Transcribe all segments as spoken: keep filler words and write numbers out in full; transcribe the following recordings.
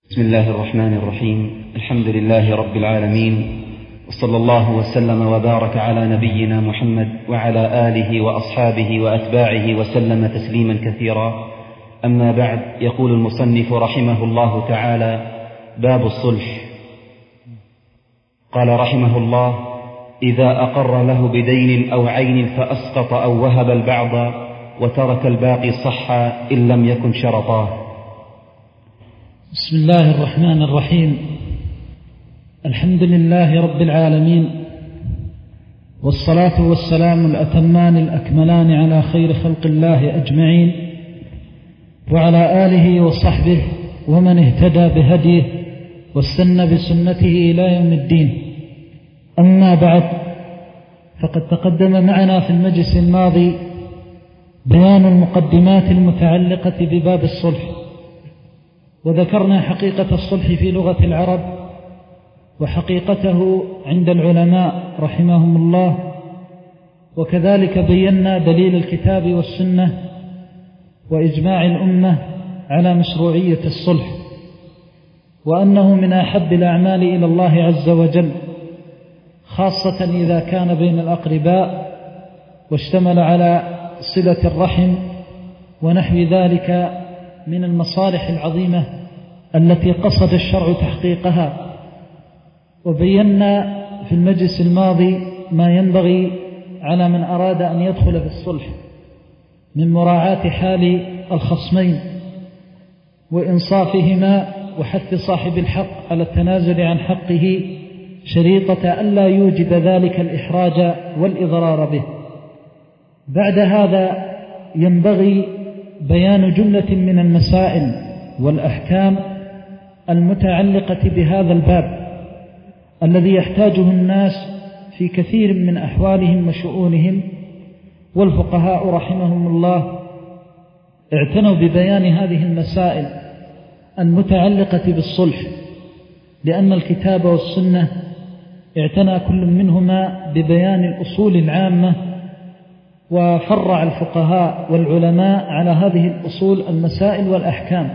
بسم الله الرحمن الرحيم. الحمد لله رب العالمين، وصلى الله وسلم وبارك على نبينا محمد وعلى آله وأصحابه وأتباعه وسلم تسليما كثيرا. أما بعد، يقول المصنف رحمه الله تعالى: باب الصلح. قال رحمه الله: إذا أقر له بدين أو عين فأسقط أو وهب البعض وترك الباقي صح إن لم يكن شرطاه. بسم الله الرحمن الرحيم. الحمد لله رب العالمين، والصلاة والسلام الأتمان الأكملان على خير خلق الله أجمعين، وعلى آله وصحبه ومن اهتدى بهديه واستنى بسنته إلى يوم الدين. أما بعد، فقد تقدم معنا في المجلس الماضي بيان المقدمات المتعلقة بباب الصلح، وذكرنا حقيقة الصلح في لغة العرب وحقيقته عند العلماء رحمهم الله، وكذلك بينا دليل الكتاب والسنة وإجماع الأمة على مشروعية الصلح، وأنه من أحب الأعمال إلى الله عز وجل، خاصة إذا كان بين الأقرباء واشتمل على صلة الرحم ونحو ذلك من المصالح العظيمة التي قصد الشرع تحقيقها. وبينا في المجلس الماضي ما ينبغي على من أراد أن يدخل في الصلح من مراعاة حال الخصمين وإنصافهما، وحث صاحب الحق على التنازل عن حقه شريطة ألا يوجد ذلك الإحراج والإضرار به. بعد هذا ينبغي بيان جملة من المسائل والأحكام المتعلقة بهذا الباب الذي يحتاجه الناس في كثير من أحوالهم وشؤونهم، والفقهاء رحمهم الله اعتنوا ببيان هذه المسائل المتعلقة بالصلح، لأن الكتاب والسنة اعتنى كل منهما ببيان الأصول العامة، وفرع الفقهاء والعلماء على هذه الأصول المسائل والأحكام.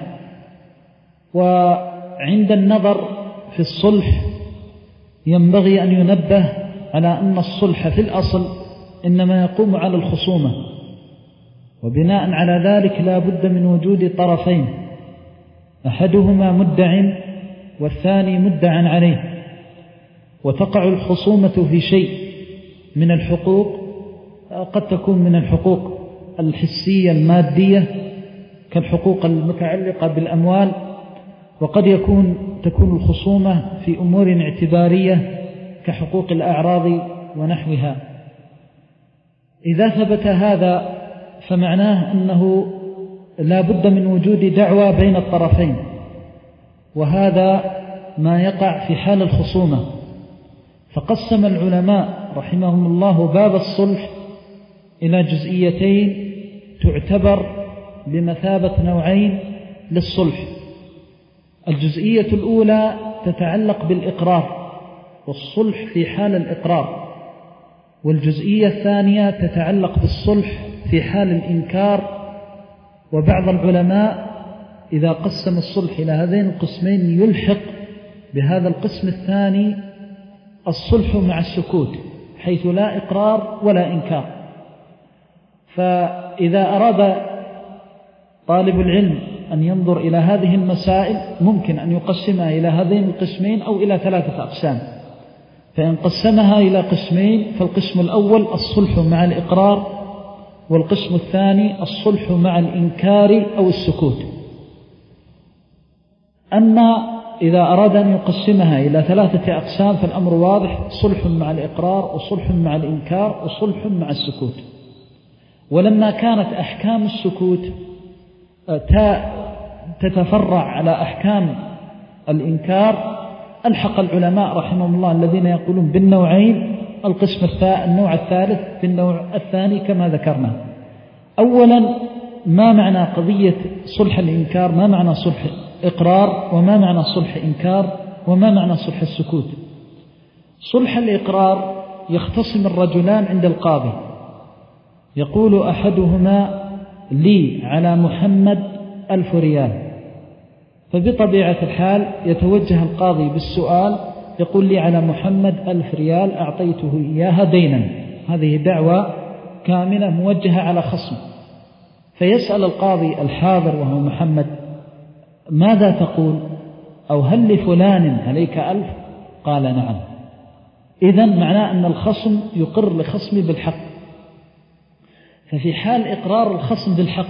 وعند النظر في الصلح ينبغي أن ينبه على أن الصلح في الأصل إنما يقوم على الخصومة، وبناء على ذلك لا بد من وجود طرفين، أحدهما مدع والثاني مدعى عليه، وتقع الخصومة في شيء من الحقوق، قد تكون من الحقوق الحسية المادية كالحقوق المتعلقة بالأموال، وقد يكون تكون الخصومة في أمور اعتبارية كحقوق الأعراض ونحوها. إذا ثبت هذا فمعناه أنه لا بد من وجود دعوى بين الطرفين، وهذا ما يقع في حال الخصومة. فقسم العلماء رحمهم الله باب الصلح إلى جزئيتين تعتبر بمثابة نوعين للصلح. الجزئية الأولى تتعلق بالإقرار والصلح في حال الإقرار، والجزئية الثانية تتعلق بالصلح في حال الإنكار. وبعض العلماء إذا قسم الصلح إلى هذين القسمين يلحق بهذا القسم الثاني الصلح مع السكوت، حيث لا إقرار ولا إنكار. فإذا أراد طالب العلم أن ينظر إلى هذه المسائل ممكن أن يقسمها إلى هذين القسمين أو إلى ثلاثة أقسام. فإن قسمها إلى قسمين فالقسم الأول الصلح مع الإقرار، والقسم الثاني الصلح مع الإنكار أو السكوت. أما إذا أراد أن يقسمها إلى ثلاثة أقسام فالأمر واضح: صلح مع الإقرار، وصلح مع الإنكار، وصلح مع السكوت. ولما كانت أحكام السكوت تتفرع على أحكام الإنكار، ألحق العلماء رحمهم الله الذين يقولون بالنوعين القسم الثاني النوع الثالث في النوع الثاني كما ذكرنا. أولا، ما معنى قضية صلح الإنكار؟ ما معنى صلح إقرار؟ وما معنى صلح إنكار؟ وما معنى صلح السكوت؟ صلح الإقرار يختصم الرجلان عند القاضي، يقول أحدهما: لي على محمد ألف ريال، فبطبيعة الحال يتوجه القاضي بالسؤال، يقول لي على محمد ألف ريال أعطيته إياها دينا، هذه دعوة كاملة موجهة على خصم. فيسأل القاضي الحاضر وهو محمد: ماذا تقول؟ أو هل لفلان عليك ألف؟ قال نعم. إذن معناه أن الخصم يقر لخصمي بالحق. ففي حال إقرار الخصم بالحق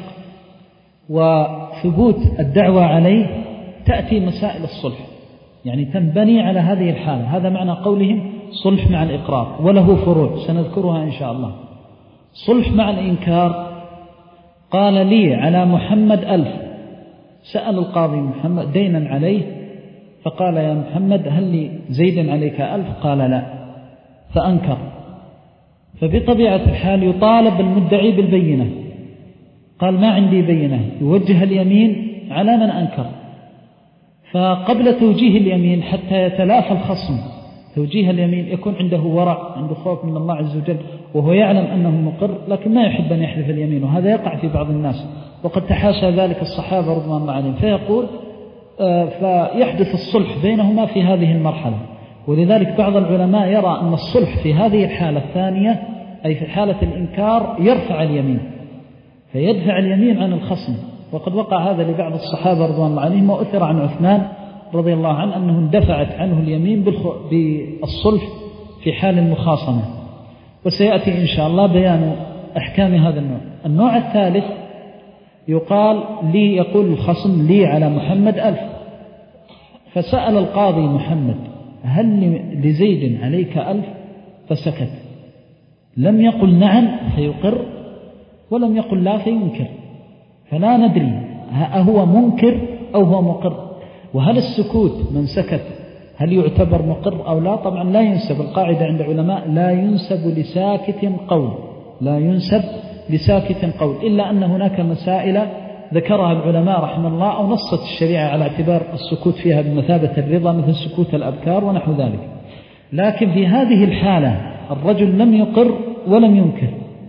وثبوت الدعوة عليه تأتي مسائل الصلح، يعني تنبني على هذه الحالة. هذا معنى قولهم صلح مع الإقرار، وله فروع سنذكرها إن شاء الله. صلح مع الإنكار: قال لي على محمد ألف، سأل القاضي محمد دينا عليه، فقال: يا محمد هل لي زيد عليك ألف؟ قال لا، فأنكر. فبطبيعة الحال يطالب المدعي بالبينة، قال: ما عندي بينة، يوجه اليمين على من أنكر. فقبل توجيه اليمين حتى يتلافى الخصم، توجيه اليمين يكون عنده ورع، عنده خوف من الله عز وجل، وهو يعلم أنه مقر لكن ما يحب أن يحلف اليمين، وهذا يقع في بعض الناس وقد تحاشى ذلك الصحابة رضوان الله عليهم. فيقول آه فيحدث الصلح بينهما في هذه المرحلة. ولذلك بعض العلماء يرى أن الصلح في هذه الحالة الثانية، أي في حالة الإنكار، يرفع اليمين، فيدفع اليمين عن الخصم. وقد وقع هذا لبعض الصحابة رضوان الله عليهم، وأثر عن عثمان رضي الله عنه أنه اندفعت عنه اليمين بالصلح في حال المخاصمة. وسيأتي إن شاء الله بيان أحكام هذا النوع. النوع الثالث يقال لي، يقول الخصم لي على محمد ألف، فسأل القاضي محمد: هل لزيد عليك ألف؟ فسكت، لم يقل نعم فيقر، ولم يقل لا فينكر، فلا ندري أهو منكر أو هو مقر. وهل السكوت من سكت هل يعتبر مقر أو لا؟ طبعا لا ينسب، القاعدة عند علماء لا ينسب لساكت قول، لا ينسب لساكت قول، إلا أن هناك مسائل ذكرها العلماء رحمه الله أو نصت الشريعة على اعتبار السكوت فيها بمثابة الرضا، مثل سكوت الأبكار ونحو ذلك. لكن في هذه الحالة الرجل لم يقر ولم ينكر،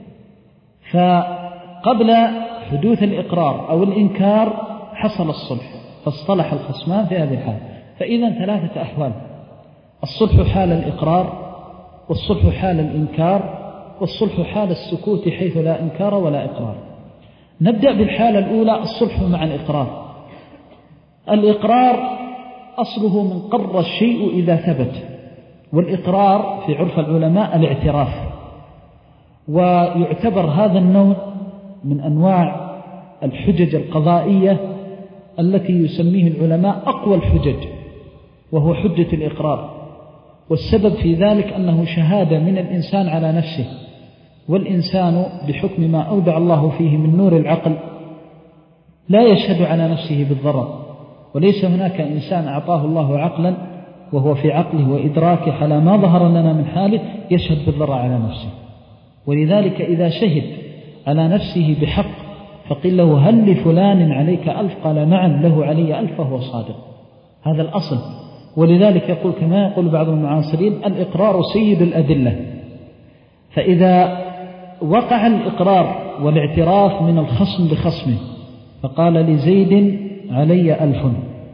فقبل حدوث الإقرار أو الإنكار حصل الصلح، فاصطلح الخصمان في هذه الحالة. فإذا ثلاثة أحوال: الصلح حال الإقرار، والصلح حال الإنكار، والصلح حال السكوت حيث لا إنكار ولا إقرار. نبدأ بالحالة الأولى، الصلح مع الإقرار. الإقرار أصله من قر الشيء إذا ثبت، والإقرار في عرف العلماء الاعتراف، ويعتبر هذا النوع من أنواع الحجج القضائية التي يسميه العلماء أقوى الحجج، وهو حجة الإقرار. والسبب في ذلك أنه شهادة من الإنسان على نفسه، والإنسان بحكم ما أودع الله فيه من نور العقل لا يشهد على نفسه بالضرر، وليس هناك إنسان أعطاه الله عقلا وهو في عقله وإدراكه على ما ظهر لنا من حاله يشهد بالضرر على نفسه. ولذلك إذا شهد على نفسه بحق فقيل له: هل لفلان عليك ألف؟ قال: نعم له علي ألف، فهو صادق. هذا الأصل. ولذلك يقول كما يقول بعض المعاصرين: الإقرار سيد الأدلة. فإذا وقع الإقرار والاعتراف من الخصم بخصمه، فقال لزيد علي ألف،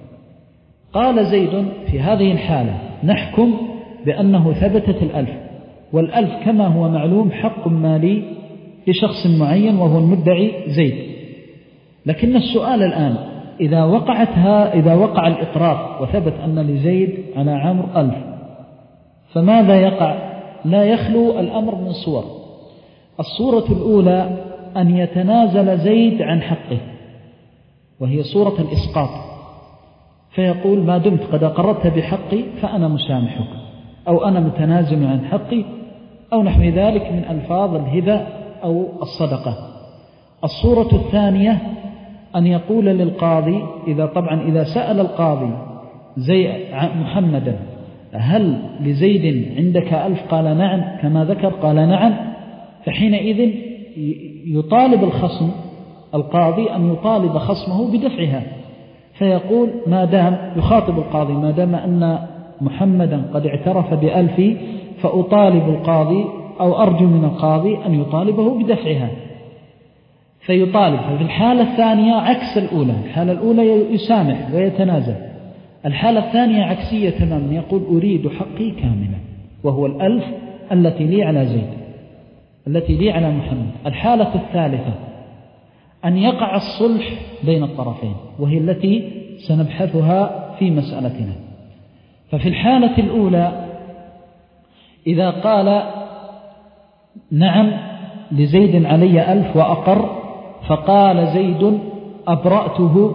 قال زيد في هذه الحالة نحكم بأنه ثبتت الألف، والألف كما هو معلوم حق مالي لشخص معين وهو المدعي زيد. لكن السؤال الآن: إذا وقعتها إذا وقع الإقرار وثبت أن لزيد على عمرو ألف، فماذا يقع؟ لا يخلو الأمر من صور. الصورة الأولى أن يتنازل زيد عن حقه، وهي صورة الإسقاط، فيقول: ما دمت قد أقررت بحقي فأنا مسامحك، أو أنا متنازل عن حقي، أو نحو ذلك من ألفاظ الهبة أو الصدقة. الصورة الثانية أن يقول للقاضي، إذا طبعا إذا سأل القاضي زي محمدا: هل لزيد عندك ألف؟ قال نعم، كما ذكر قال نعم، فحينئذ يطالب الخصم القاضي أن يطالب خصمه بدفعها، فيقول ما دام يخاطب القاضي: ما دام أن محمدا قد اعترف بألفي فأطالب القاضي أو أرجو من القاضي أن يطالبه بدفعها. فيطالب. ففي الحالة الثانية عكس الأولى، الحالة الأولى يسامح ويتنازل، الحالة الثانية عكسية تماما، يقول أريد حقي كاملا، وهو الألف التي لي على زيد، التي لي على محمد. الحالة الثالثة أن يقع الصلح بين الطرفين، وهي التي سنبحثها في مسألتنا. ففي الحالة الأولى إذا قال نعم لزيد علي ألف وأقر، فقال زيد أبرأته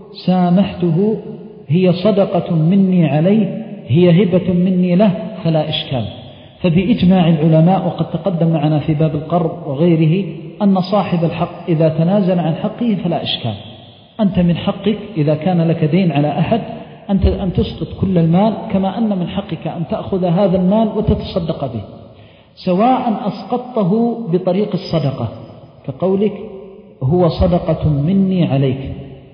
سامحته، هي صدقة مني عليه، هي هبة مني له، فلا إشكال. فبإجماع العلماء، وقد تقدم معنا في باب القرض وغيره، أن صاحب الحق إذا تنازل عن حقه فلا إشكال. أنت من حقك إذا كان لك دين على أحد أنت أن تسقط كل المال، كما أن من حقك أن تأخذ هذا المال وتتصدق به، سواء أسقطته بطريق الصدقة كقولك هو صدقة مني عليك،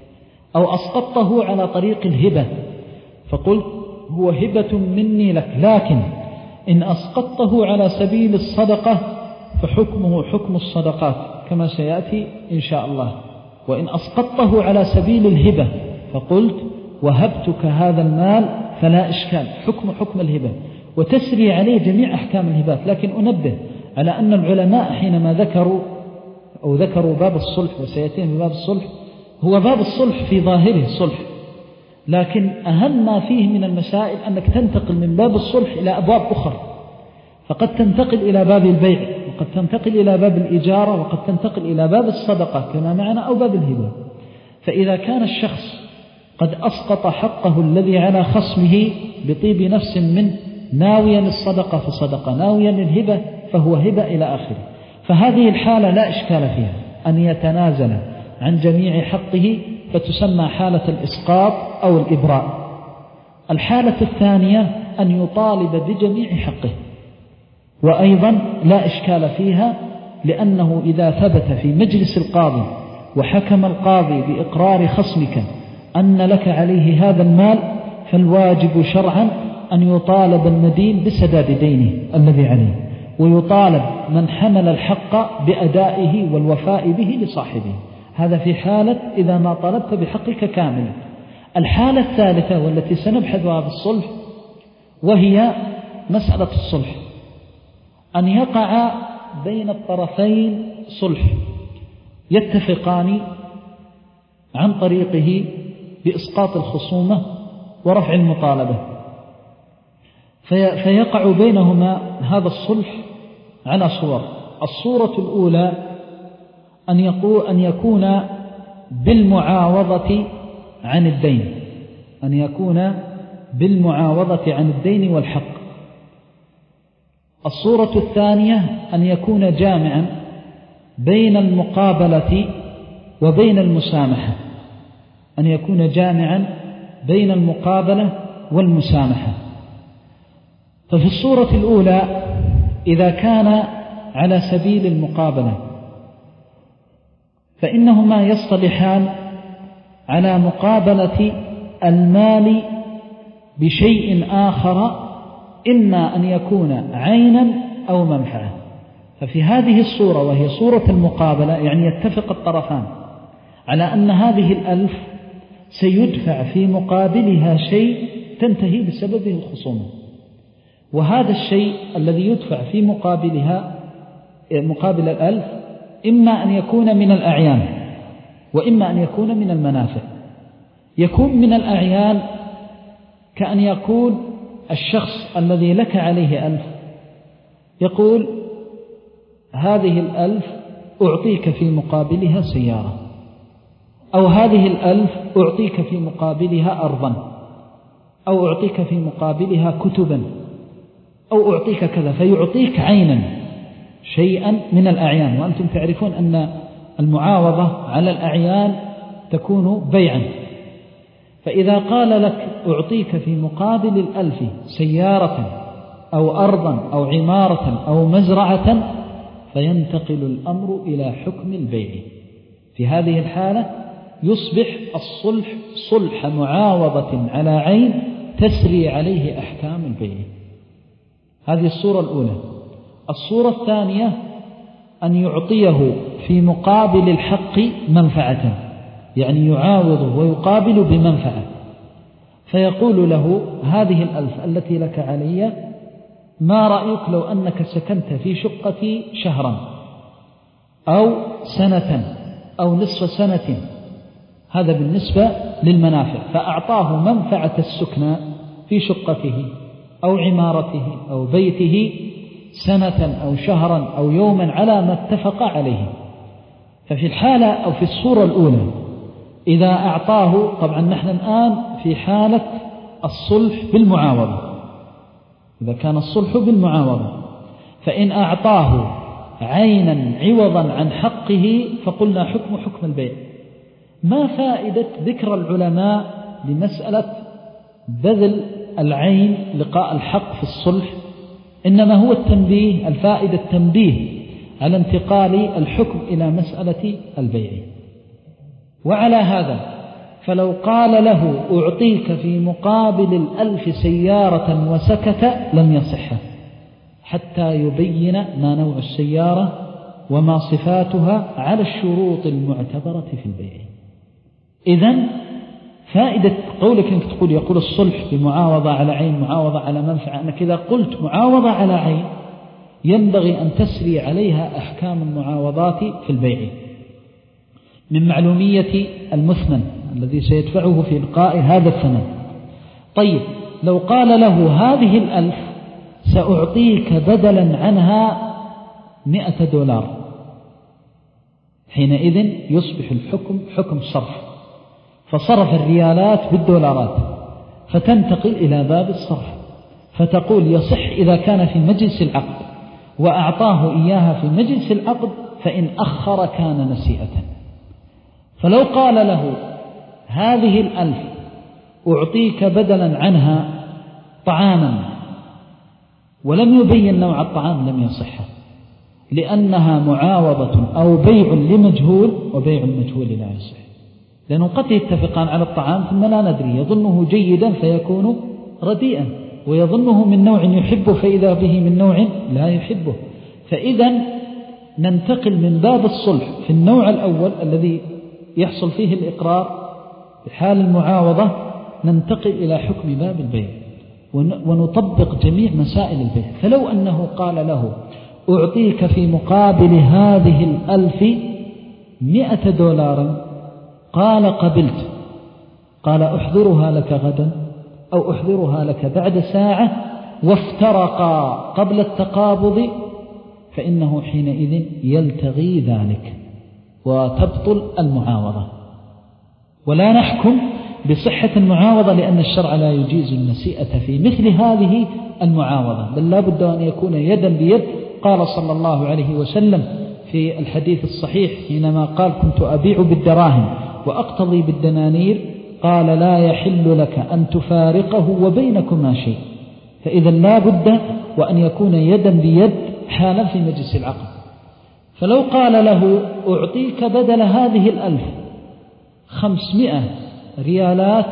أو أسقطته على طريق الهبة فقلت هو هبة مني لك، لكن إن أسقطته على سبيل الصدقة فحكمه حكم الصدقات كما سيأتي إن شاء الله. وإن أسقطته على سبيل الهبة فقلت وهبتك هذا المال فلا إشكال، حكم حكم الهبة، وتسري عليه جميع أحكام الهبات. لكن أنبه على أن العلماء حينما ذكروا أو ذكروا باب الصلح، وسيأتين باب الصلح، هو باب الصلح في ظاهره صلح، لكن أهم ما فيه من المسائل أنك تنتقل من باب الصلح إلى أبواب أخرى، فقد تنتقل إلى باب البيع، وقد تنتقل إلى باب الإجارة، وقد تنتقل إلى باب الصدقة كما معنا، أو باب الهبة. فإذا كان الشخص قد أسقط حقه الذي على خصمه بطيب نفس منه، ناويا الصدقة فصدقة، ناويا الهبة فهو هبة إلى آخره، فهذه الحالة لا إشكال فيها أن يتنازل عن جميع حقه، فتسمى حالة الإسقاط أو الإبراء. الحالة الثانية أن يطالب بجميع حقه، وأيضا لا إشكال فيها، لأنه إذا ثبت في مجلس القاضي وحكم القاضي بإقرار خصمك أن لك عليه هذا المال، فالواجب شرعا أن يطالب المدين بسداد دينه الذي عليه، ويطالب من حمل الحق بأدائه والوفاء به لصاحبه. هذا في حالة إذا ما طلبت بحقك كاملا. الحالة الثالثة والتي سنبحثها في الصلح، وهي مسألة الصلح، أن يقع بين الطرفين صلح يتفقان عن طريقه بإسقاط الخصومة ورفع المطالبة، في فيقع بينهما هذا الصلح على صور. الصورة الأولى أن يقول أن يكون بالمعاوضة عن الدين، أن يكون بالمعاوضة عن الدين والحق. الصورة الثانية أن يكون جامعا بين المقابلة وبين المسامحة، أن يكون جامعا بين المقابلة والمسامحة. ففي الصورة الأولى إذا كان على سبيل المقابلة فإنهما يصطلحان على مقابلة المال بشيء آخر، إما أن يكون عينا أو منفعة. ففي هذه الصورة وهي صورة المقابلة يعني يتفق الطرفان على أن هذه الألف سيدفع في مقابلها شيء تنتهي بسببه الخصومة، وهذا الشيء الذي يدفع في مقابلها مقابل الألف إما أن يكون من الأعيان وإما أن يكون من المنافع. يكون من الأعيان كأن يقول الشخص الذي لك عليه ألف يقول هذه الألف أعطيك في مقابلها سيارة، أو هذه الألف أعطيك في مقابلها أرضا، أو أعطيك في مقابلها كتبا، أو أعطيك كذا، فيعطيك عينا شيئا من الأعيان. وأنتم تعرفون أن المعاوضة على الأعيان تكون بيعا. فإذا قال لك أعطيك في مقابل الألف سيارة أو أرضا أو عمارة أو مزرعة، فينتقل الأمر إلى حكم البيع. في هذه الحالة يصبح الصلح صلح معاوضة على عين تسري عليه أحكام البيع. هذه الصورة الأولى. الصورة الثانية أن يعطيه في مقابل الحق منفعة، يعني يعاوضه ويقابل بمنفعة، فيقول له هذه الألف التي لك علي ما رأيك لو أنك سكنت في شقتي شهرا أو سنة أو نصف سنة؟ هذا بالنسبة للمنافع، فأعطاه منفعة السكنى في شقته أو عمارته أو بيته سنة أو شهرا أو يوما على ما اتفق عليه. ففي الحالة أو في الصورة الأولى إذا أعطاه، طبعا نحن الآن في حالة الصلح بالمعاوضة، إذا كان الصلح بالمعاوضة، فإن أعطاه عينا عوضا عن حقه فقلنا حكم حكم البيع. ما فائدة ذكر العلماء لمسألة بذل العين لقاء الحق في الصلح؟ إنما هو التنبيه، الفائدة التنبيه على انتقال الحكم إلى مسألة البيع. وعلى هذا فلو قال له أعطيك في مقابل الألف سيارة وسكت لم يصح حتى يبين ما نوع السيارة وما صفاتها على الشروط المعتبرة في البيع. إذن فائدة قولك أنك تقول يقول الصلح بمعاوضة على عين، معاوضة على منفعة، أنك إذا قلت معاوضة على عين ينبغي أن تسري عليها أحكام المعاوضات في البيع من معلومية المثمن الذي سيدفعه في إلقاء هذا الثمن. طيب لو قال له هذه الألف سأعطيك بدلا عنها مئة دولار، حينئذ يصبح الحكم حكم صرف، فصرف الريالات بالدولارات، فتنتقل إلى باب الصرف، فتقول يصح إذا كان في مجلس العقد وأعطاه إياها في مجلس العقد، فإن أخر كان نسيئة. فلو قال له هذه الألف أعطيك بدلا عنها طعاما ولم يبين نوع الطعام لم يصح، لأنها معاوضة أو بيع لمجهول، وبيع المجهول لا يصح، لأنه قد يتفقان على الطعام ثم لا ندري، يظنه جيدا فيكون رديئا، ويظنه من نوع يحبه فإذا به من نوع لا يحبه. فإذا ننتقل من باب الصلح في النوع الأول الذي يحصل فيه الإقرار بحال المعاوضة، ننتقل إلى حكم باب البيع ونطبق جميع مسائل البيع. فلو أنه قال له أعطيك في مقابل هذه الألف مئة دولار، قال قبلت، قال أحضرها لك غدا أو أحضرها لك بعد ساعة، وافترقا قبل التقابض، فإنه حينئذ يلتغي ذلك وتبطل المعاوضة. ولا نحكم بصحة المعاوضة لأن الشرع لا يجيز النسيئة في مثل هذه المعاوضة، بل لا بد أن يكون يدا بيد. قال صلى الله عليه وسلم في الحديث الصحيح حينما قال كنت أبيع بالدراهم وأقتضي بالدنانير، قال لا يحل لك أن تفارقه وبينكما شيء. فإذا لا بد وأن يكون يدا بيد حالا في مجلس العقد. فلو قال له أعطيك بدل هذه الألف خمسمائة ريالات،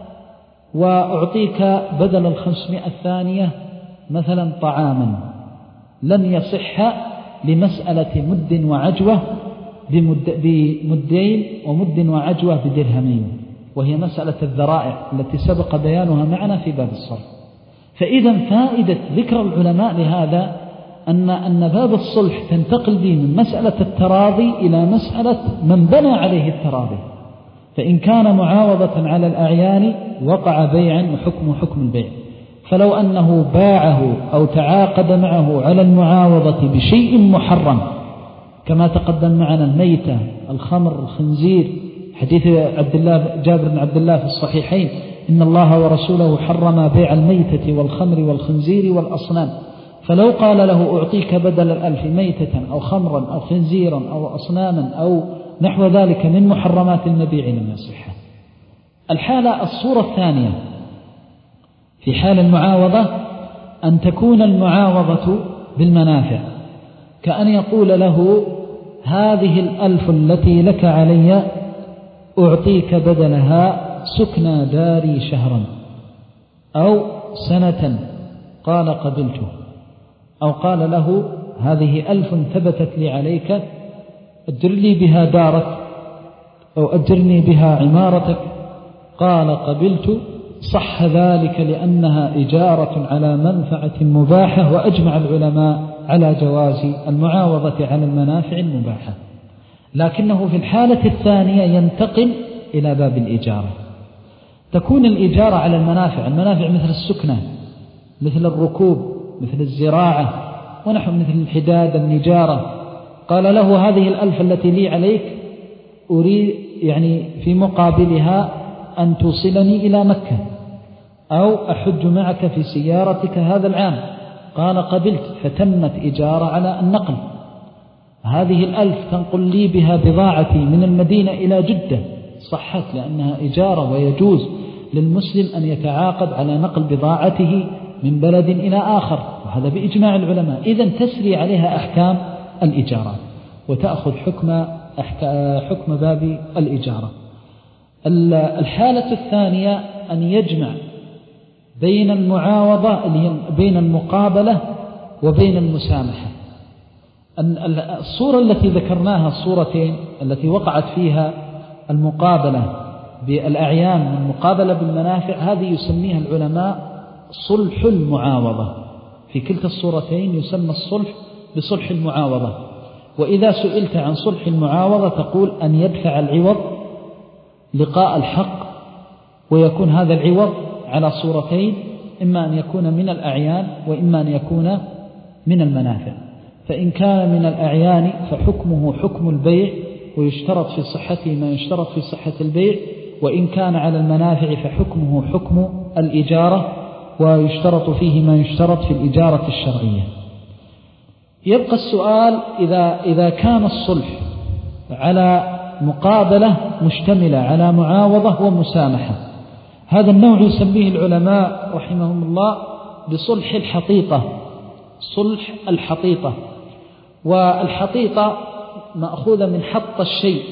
وأعطيك بدل الخمسمائة الثانية مثلا طعاما، لم يصح لمسألة مد وعجوة بمد بمدين ومد وعجوة بدرهمين، وهي مسألة الذرائع التي سبق بيانها معنا في باب الصرف. فإذا فائدة ذكر العلماء لهذا أن أن باب الصلح تنتقل به من مسألة التراضي إلى مسألة من بنى عليه التراضي. فإن كان معاوضة على الأعيان وقع بيعا وحكم حكم البيع. فلو أنه باعه أو تعاقد معه على المعاوضة بشيء محرم كما تقدم معنا الميتة، الخمر، الخنزير، حديث عبد الله جابر بن عبد الله في الصحيحين إن الله ورسوله حرم بيع الميتة والخمر والخنزير والأصنام. فلو قال له أعطيك بدل الألف ميتة أو خمرا أو خنزيرا أو أصناما أو نحو ذلك من محرمات المبيع لم يصح. الحالة الصورة الثانية في حال المعاوضة أن تكون المعاوضة بالمنافع، كأن يقول له هذه الألف التي لك علي أعطيك بدلها سكنى داري شهرا أو سنة، قال قبلته. أو قال له هذه ألف ثبتت لي عليك، أجر لي بها دارك أو أجرني بها عمارتك. قال قبلت، صح ذلك لأنها إجارة على منفعة مباحة، وأجمع العلماء على جواز المعاوضة على المنافع المباحة. لكنه في الحالة الثانية ينتقل إلى باب الإجارة. تكون الإجارة على المنافع، المنافع مثل السكنة، مثل الركوب، مثل الزراعة، ونحو مثل الحداد، النجارة. قال له هذه الألف التي لي عليك أريد يعني في مقابلها أن توصلني إلى مكة، أو أحج معك في سيارتك هذا العام. قال قبلت، فتمت إجارة على النقل. هذه الألف تنقل لي بها بضاعتي من المدينة إلى جدة، صحت لأنها إجارة، ويجوز للمسلم أن يتعاقد على نقل بضاعته من بلد إلى آخر، وهذا بإجماع العلماء. إذن تسري عليها أحكام الإجارات وتأخذ حكم حكم باب الإجارة. الحالة الثانية أن يجمع بين المعاوضة بين المقابلة وبين المسامحة. الصورة التي ذكرناها، الصورتين التي وقعت فيها المقابلة بالأعيان والمقابلة بالمنافع، هذه يسميها العلماء صلح المعاوضة. في كلتا الصورتين يسمى الصلح بصلح المعاوضة. وإذا سئلت عن صلح المعاوضة تقول أن يدفع العوض لقاء الحق، ويكون هذا العوض على صورتين، إما أن يكون من الأعيان وإما أن يكون من المنافع. فإن كان من الأعيان فحكمه حكم البيع، ويشترط في صحته ما يشترط في صحة البيع. وإن كان على المنافع فحكمه حكم الإجارة، ويشترط فيه ما يشترط في الإجارة الشرعية. يبقى السؤال إذا, إذا كان الصلح على مقابلة مشتملة على معاوضة ومسامحة، هذا النوع يسميه العلماء رحمهم الله بصلح الحقيقة. صلح الحقيقة، والحقيقة مأخوذة من حط الشيء،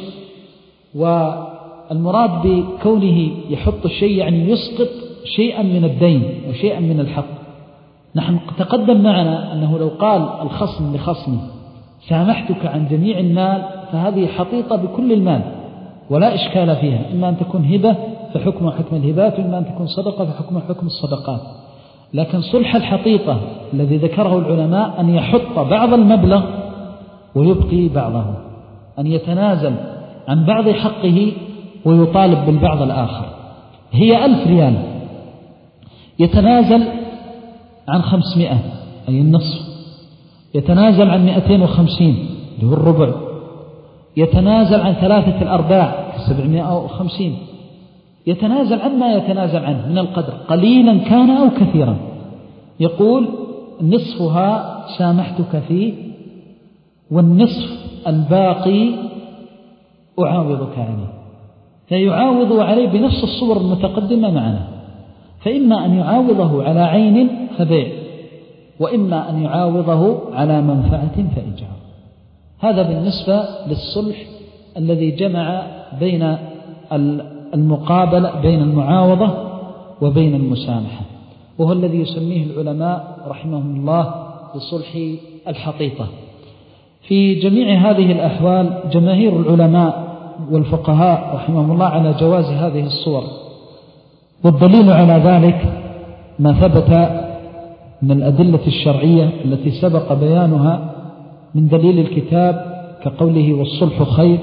والمراد بكونه يحط الشيء يعني يسقط شيئا من الدين وشيئا من الحق. نحن تقدم معنا أنه لو قال الخصم لخصمه سامحتك عن جميع المال، فهذه حقيقة بكل المال ولا إشكال فيها، إما أن تكون هبة فحكم حكم الهبات، وإما أن تكون صدقة فحكم حكم الصدقات. لكن صلح الحقيقة الذي ذكره العلماء أن يحط بعض المبلغ ويبقي بعضه، أن يتنازل عن بعض حقه ويطالب بالبعض الآخر. هي ألف ريال، يتنازل عن خمسمائة أي النصف، يتنازل عن مئتين وخمسين اللي هو الربع، يتنازل عن ثلاثة الأرباع سبعمائة وخمسين، يتنازل عن ما يتنازل عنه من القدر قليلا كان أو كثيرا. يقول نصفها سامحتك فيه، والنصف الباقي أعاوضك عليه. فيعاوض عليه بنفس الصور المتقدمة معنا، فإما أن يعاوضه على عين فبيع، وإما أن يعاوضه على منفعة فإجارة. هذا بالنسبة للصلح الذي جمع بين المقابلة، بين المعاوضة وبين المسامحة، وهو الذي يسميه العلماء رحمهم الله بصلح الحقيقة. في جميع هذه الأحوال جماهير العلماء والفقهاء رحمهم الله على جواز هذه الصور، والدليل على ذلك ما ثبت من الأدلة الشرعية التي سبق بيانها من دليل الكتاب كقوله والصلح خير،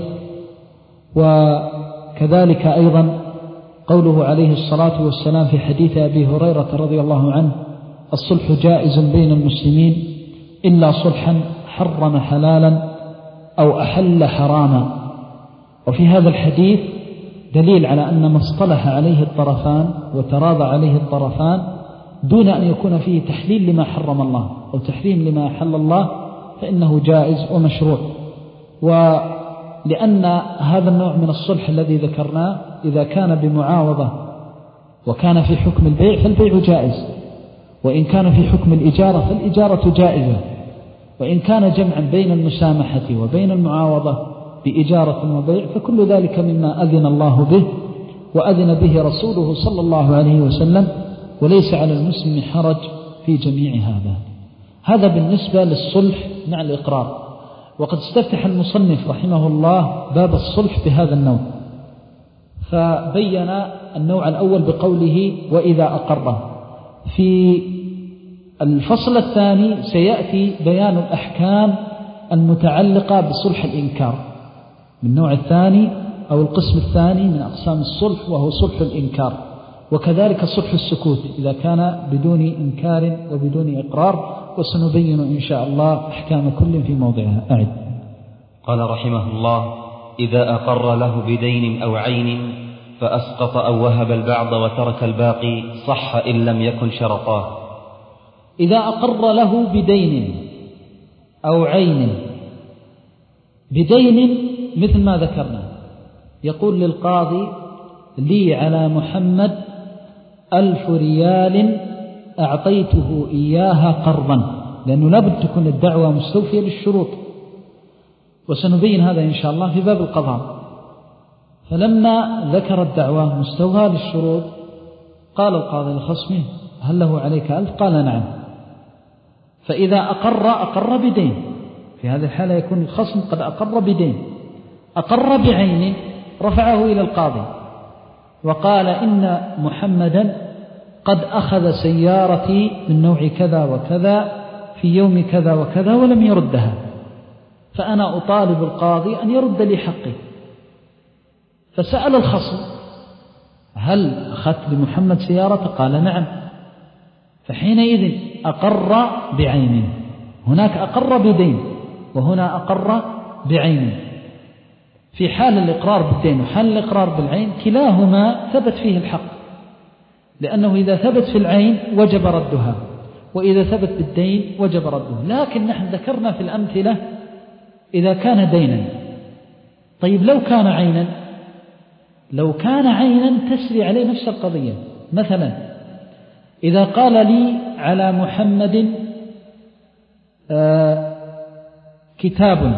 وكذلك أيضا قوله عليه الصلاة والسلام في حديث أبي هريرة رضي الله عنه الصلح جائز بين المسلمين إلا صلحا حرم حلالا أو أحل حراما. وفي هذا الحديث دليل على أن ما اصطلح عليه الطرفان وتراضى عليه الطرفان دون أن يكون فيه تحليل لما حرم الله أو تحريم لما حل الله فإنه جائز ومشروع. ولأن هذا النوع من الصلح الذي ذكرناه إذا كان بمعاوضة وكان في حكم البيع فالبيع جائز، وإن كان في حكم الإجارة فالإجارة جائزة، وإن كان جمعا بين المسامحة وبين المعاوضة بإجارة وبيع فكل ذلك مما أذن الله به وأذن به رسوله صلى الله عليه وسلم، وليس على المسلم حرج في جميع هذا. هذا بالنسبة للصلح مع الإقرار. وقد استفتح المصنف رحمه الله باب الصلح بهذا النوع، فبين النوع الأول بقوله وإذا أقره. في الفصل الثاني سيأتي بيان الأحكام المتعلقة بصلح الإنكار من النوع الثاني أو القسم الثاني من أقسام الصلح، وهو صلح الإنكار، وكذلك صلح السكوت إذا كان بدون إنكار وبدون إقرار، وسنبين إن شاء الله أحكام كل في موضعها. أعد. قال رحمه الله: إذا أقر له بدين أو عين فأسقط أو وهب البعض وترك الباقي صح إن لم يكن شرطاه. إذا أقر له بدين أو عين، بدين مثل ما ذكرنا، يقول للقاضي: لي على محمد ألف ريال أعطيته إياها قرضا، لأنه لابد تكون الدعوة مستوفية للشروط، وسنبين هذا إن شاء الله في باب القضاء. فلما ذكر الدعوة مستوفاة للشروط قال القاضي لخصمه: هل له عليك ألف؟ قال: نعم. فإذا أقر أقر بدين، في هذه الحالة يكون الخصم قد أقر بدين. أقر بعين رفعه إلى القاضي وقال: إن محمدا قد أخذ سيارتي من نوع كذا وكذا في يوم كذا وكذا ولم يردها، فأنا أطالب القاضي أن يرد لي حقي. فسأل الخصم: هل أخذت لمحمد سيارته؟ قال: نعم. فحينئذ أقر بعين، هناك أقر بدين وهنا أقر بعين. في حال الإقرار بالدين وحال الإقرار بالعين كلاهما ثبت فيه الحق، لأنه إذا ثبت في العين وجب ردها، وإذا ثبت بالدين وجب رده. لكن نحن ذكرنا في الأمثلة إذا كان دينا. طيب لو كان عينا، لو كان عينا تسري عليه نفس القضية. مثلا إذا قال لي على محمد آه كتاب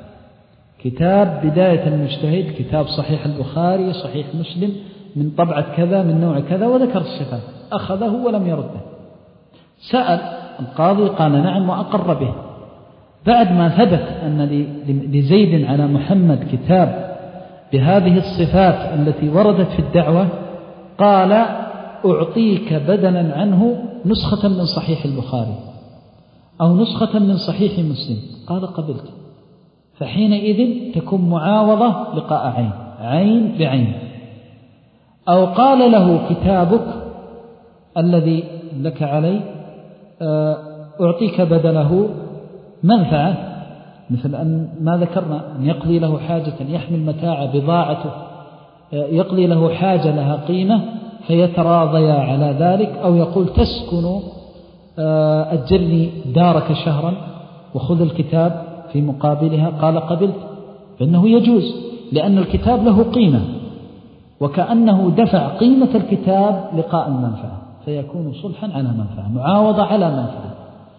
كتاب بداية المجتهد، كتاب صحيح البخاري صحيح مسلم من طبعة كذا من نوع كذا، وذكر الصفات، أخذه ولم يرده. سأل القاضي قال: نعم، وأقر به. بعد ما ثبت أن لزيد على محمد كتاب بهذه الصفات التي وردت في الدعوة، قال: أعطيك بدلا عنه نسخة من صحيح البخاري أو نسخة من صحيح مسلم. قال: قبلت. فحينئذ تكون معاوضة لقاء عين، عين بعين. أو قال له: كتابك الذي لك علي أعطيك بدله منفعة، مثل أن ما ذكرنا أن يقضي له حاجة، يحمل متاع بضاعته، يقضي له حاجة لها قيمة فيتراضيا على ذلك. أو يقول: تسكن أجرني دارك شهرا وخذ الكتاب في مقابلها. قال: قبلت. فإنه يجوز، لأن الكتاب له قيمة، وكأنه دفع قيمة الكتاب لقاء المنفعة، فيكون صلحا على منفعة، معاوضة على منفعة.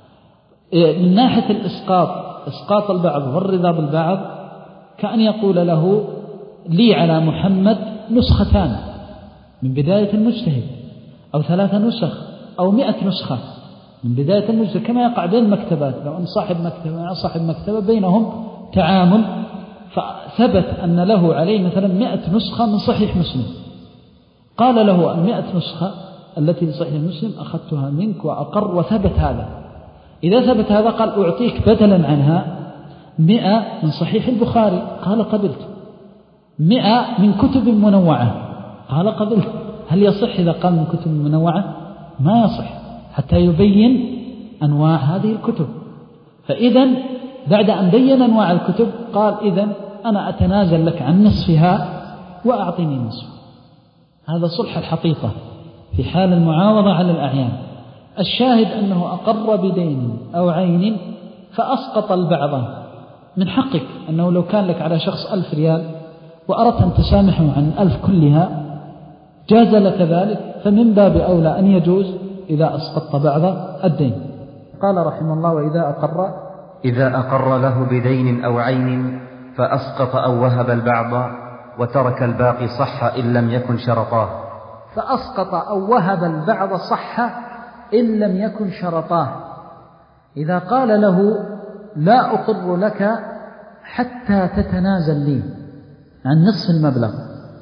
من ناحية الإسقاط، إسقاط البعض والرضا بالبعض، كأن يقول له: لي على محمد نسختان من بداية المجتهد، أو ثلاثة نسخ، أو مئة نسخة من بداية المجتهد، كما يقع بين المكتبات. لو أن صاحب مكتبة مع صاحب مكتبة بينهم تعامل، فثبت أن له عليه مثلا مئة نسخة من صحيح مسلم، قال له: المئة نسخة التي في صحيح مسلم أخذتها منك وأقر، وثبت هذا. إذا ثبت هذا قال: أعطيك بدلا عنها مئة من صحيح البخاري. قال: قبلت. مئة من كتب منوعة. قال: قبلت. هل يصح إذا قال من كتب منوعة؟ ما يصح، حتى يبين أنواع هذه الكتب. فإذا بعد أن بين أنواع الكتب قال: إذن أنا أتنازل لك عن نصفها وأعطيني نصف. هذا صلح الحقيقة في حال المعاوضة على الأعيان. الشاهد أنه أقر بدين أو عين فأسقط البعض. من حقك أنه لو كان لك على شخص ألف ريال وأردت أن تسامحه عن الألف كلها جاز لك ذلك، فمن باب أولى أن يجوز إذا أسقطت بعض الدين. قال رحمه الله: وإذا أقر إذا أقر له بدين أو عين فأسقط أو وهب البعض وترك الباقي صح إن لم يكن شرطاه. فأسقط أو وهب البعض صح إن لم يكن شرطاه. إذا قال له لا أقر لك حتى تتنازل لي عن نصف المبلغ،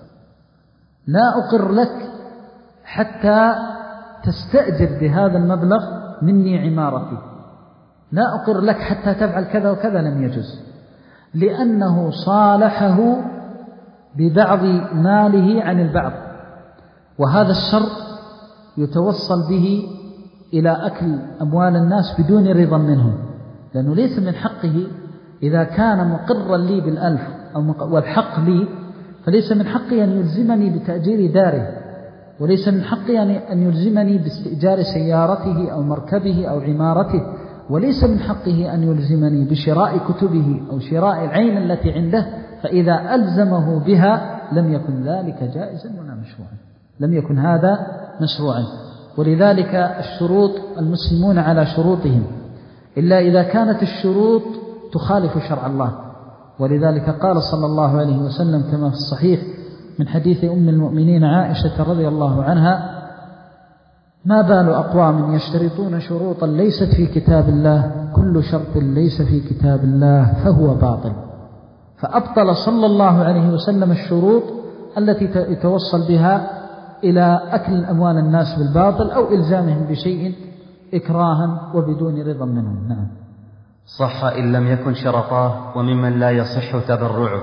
لا أقر لك حتى تستأجر بهذا المبلغ مني عمارتي، لا أقر لك حتى تفعل كذا وكذا، لم يجوز، لأنه صالحه ببعض ماله عن البعض، وهذا الشر يتوصل به إلى أكل أموال الناس بدون رضا منهم، لأنه ليس من حقه إذا كان مقرا لي بالألف أو والحق لي، فليس من حقي أن يلزمني بتأجير داره، وليس من حقي أن يلزمني باستئجار سيارته أو مركبه أو عمارته، وليس من حقه أن يلزمني بشراء كتبه أو شراء العين التي عنده، فإذا ألزمه بها لم يكن ذلك جائزا ولا مشروعا، لم يكن هذا مشروعا. ولذلك الشروط المسلمون على شروطهم إلا إذا كانت الشروط تخالف شرع الله. ولذلك قال صلى الله عليه وسلم كما في الصحيح من حديث أم المؤمنين عائشة رضي الله عنها: ما بال أقوام يشترطون شروطا ليست في كتاب الله، كل شرط ليس في كتاب الله فهو باطل. فأبطل صلى الله عليه وسلم الشروط التي يتوصل بها إلى أكل أموال الناس بالباطل أو إلزامهم بشيء إكراها وبدون رضا منهم. نعم. صح إن لم يكن شرطاه، وممن لا يصح تبرعه.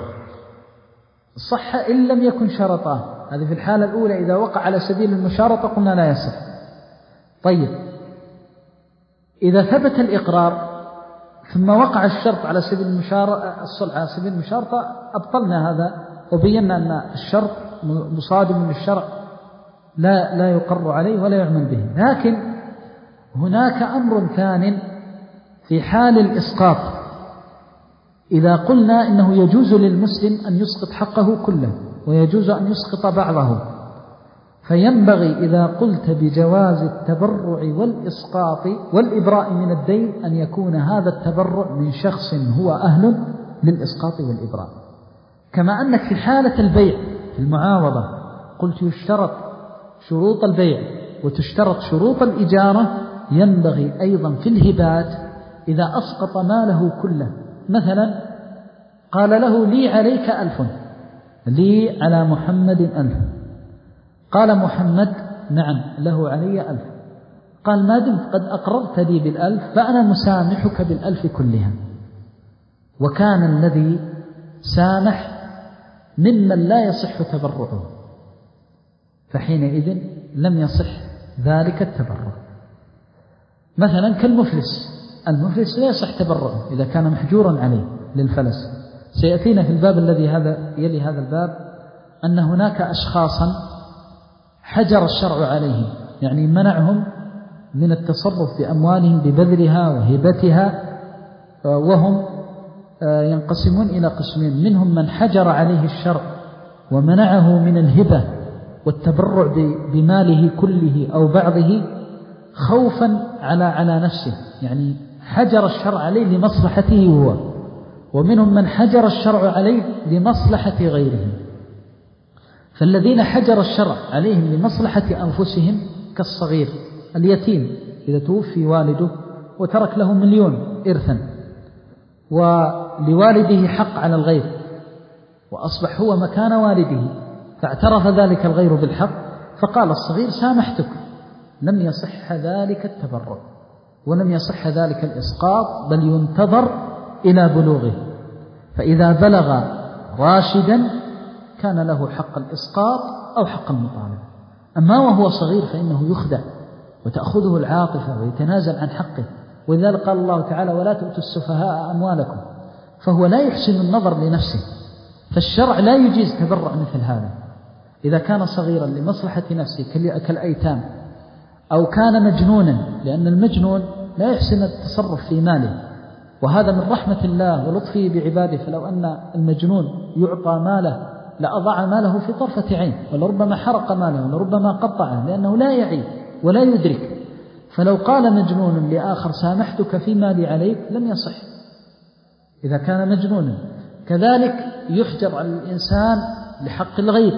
صح إن لم يكن شرطاه، هذه في الحالة الأولى إذا وقع على سبيل المشارطة قلنا لا يصح. طيب إذا ثبت الإقرار ثم وقع الشرط على سبيل المشارطة، الصلح على سبيل المشارطة، أبطلنا هذا وبينا أن الشرط مصادم للشرع لا لا يقر عليه ولا يعمل به. لكن هناك أمر ثان في حال الإسقاط، إذا قلنا إنه يجوز للمسلم أن يسقط حقه كله ويجوز أن يسقط بعضه، فينبغي إذا قلت بجواز التبرع والإسقاط والإبراء من الدين أن يكون هذا التبرع من شخص هو أهل للإسقاط والإبراء. كما أنك في حالة البيع في المعاوضة قلت يشترط شروط البيع وتشترط شروط الإجارة، ينبغي أيضا في الهبات إذا أسقط ماله كله، مثلا قال له لي عليك ألف، لي على محمد ألف، قال محمد نعم له علي ألف، قال ما دمت قد أقررت لي بالألف فأنا مسامحك بالألف كلها، وكان الذي سامح ممن لا يصح تبرعه، فحينئذ لم يصح ذلك التبرع. مثلا كالمفلس، المفلس لا يصح تبرعه إذا كان محجورا عليه للفلس. سيأتينا في الباب الذي هذا يلي هذا الباب أن هناك أشخاصا حجر الشرع عليهم، يعني منعهم من التصرف بأموالهم ببذلها وهبتها، وهم ينقسمون إلى قسمين: منهم من حجر عليه الشرع ومنعه من الهبة والتبرع بماله كله أو بعضه خوفا على على نفسه، يعني حجر الشرع عليه لمصلحته هو، ومنهم من حجر الشرع عليه لمصلحة غيره. فالذين حجر الشرع عليهم لمصلحة أنفسهم كالصغير اليتيم إذا توفي والده وترك له مليون إرثا ولوالده حق على الغير وأصبح هو مكان والده، فاعترف ذلك الغير بالحق فقال الصغير سامحتك، لم يصح ذلك التبرع ولم يصح ذلك الإسقاط، بل ينتظر إلى بلوغه، فإذا بلغ راشدا كان له حق الإسقاط أو حق المطالبة. أما وهو صغير فإنه يخدع وتأخذه العاطفة ويتنازل عن حقه، ولذلك قال الله تعالى ولا تؤتوا السفهاء أموالكم، فهو لا يحسن النظر لنفسه، فالشرع لا يجيز تبرع مثل هذا إذا كان صغيرا لمصلحة نفسه كالأيتام، أو كان مجنونا، لأن المجنون لا يحسن التصرف في ماله، وهذا من رحمة الله ولطفه بعباده، فلو أن المجنون يعطى ماله لأضاع ماله في طرفة عين، ولربما حرق ماله ولربما قطعه، لأنه لا يعي ولا يدرك. فلو قال مجنون لآخر سامحتك في مالي عليك لم يصح إذا كان مجنونا. كذلك يحجر على الإنسان لحق الغير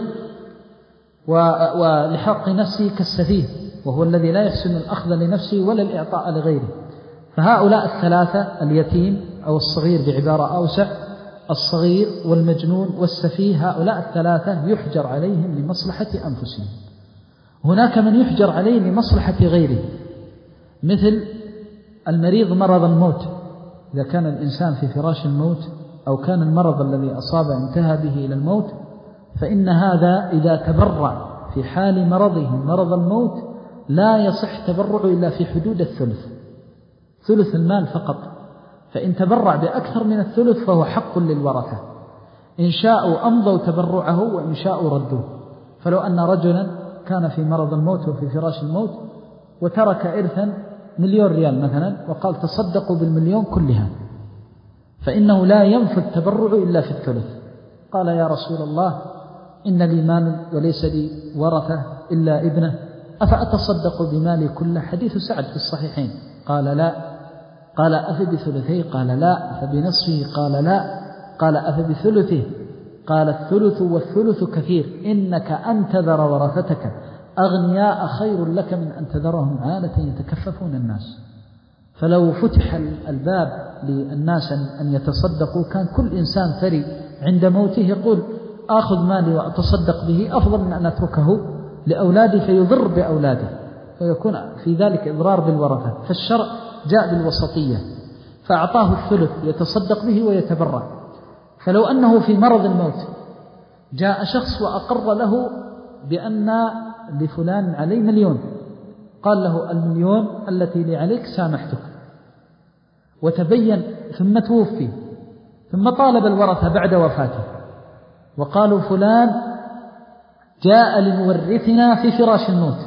ولحق نفسه كالسفيه، وهو الذي لا يحسن الأخذ لنفسه ولا الإعطاء لغيره، فهؤلاء الثلاثة اليتيم أو الصغير بعبارة أوسع، الصغير والمجنون والسفيه، هؤلاء الثلاثة يحجر عليهم لمصلحة أنفسهم. هناك من يحجر عليه لمصلحة غيره، مثل المريض مرض الموت، إذا كان الإنسان في فراش الموت أو كان المرض الذي أصاب انتهى به إلى الموت، فإن هذا إذا تبرع في حال مرضه مرض الموت لا يصح تبرع إلا في حدود الثلث، ثلث المال فقط. فإن تبرع بأكثر من الثلث فهو حق للورثة، إن شاءوا أمضوا تبرعه وإن شاءوا ردوه. فلو أن رجلا كان في مرض الموت وفي فراش الموت وترك إرثا مليون ريال مثلا وقال تصدقوا بالمليون كلها، فإنه لا ينفذ تبرع إلا في الثلث. قال يا رسول الله إن لي مال وليس لي ورثة إلا ابنه، أفأتصدق بمالي كله؟ حديث سعد في الصحيحين. قال لا. قال أفبثلثه؟ قال لا. فبنصفه؟ قال لا. قال أفبثلثه؟ قال الثلث والثلث كثير، إنك أن تذر ورثتك أغنياء خير لك من أن تذرهم عالة يتكففون الناس. فلو فتح الباب للناس أن يتصدقوا كان كل إنسان ثري عند موته يقول آخذ مالي وأتصدق به أفضل من أن أتركه لأولادي فيضر بأولاده، فيكون في ذلك إضرار بالورثة. فالشرع جاء بالوسطية فأعطاه الثلث يتصدق به ويتبرع. فلو أنه في مرض الموت جاء شخص وأقر له بأن لفلان عليه مليون، قال له المليون التي لي عليك سامحتك، وتبين ثم توفي، ثم طالب الورثة بعد وفاته وقالوا فلان جاء لمورثنا في فراش الموت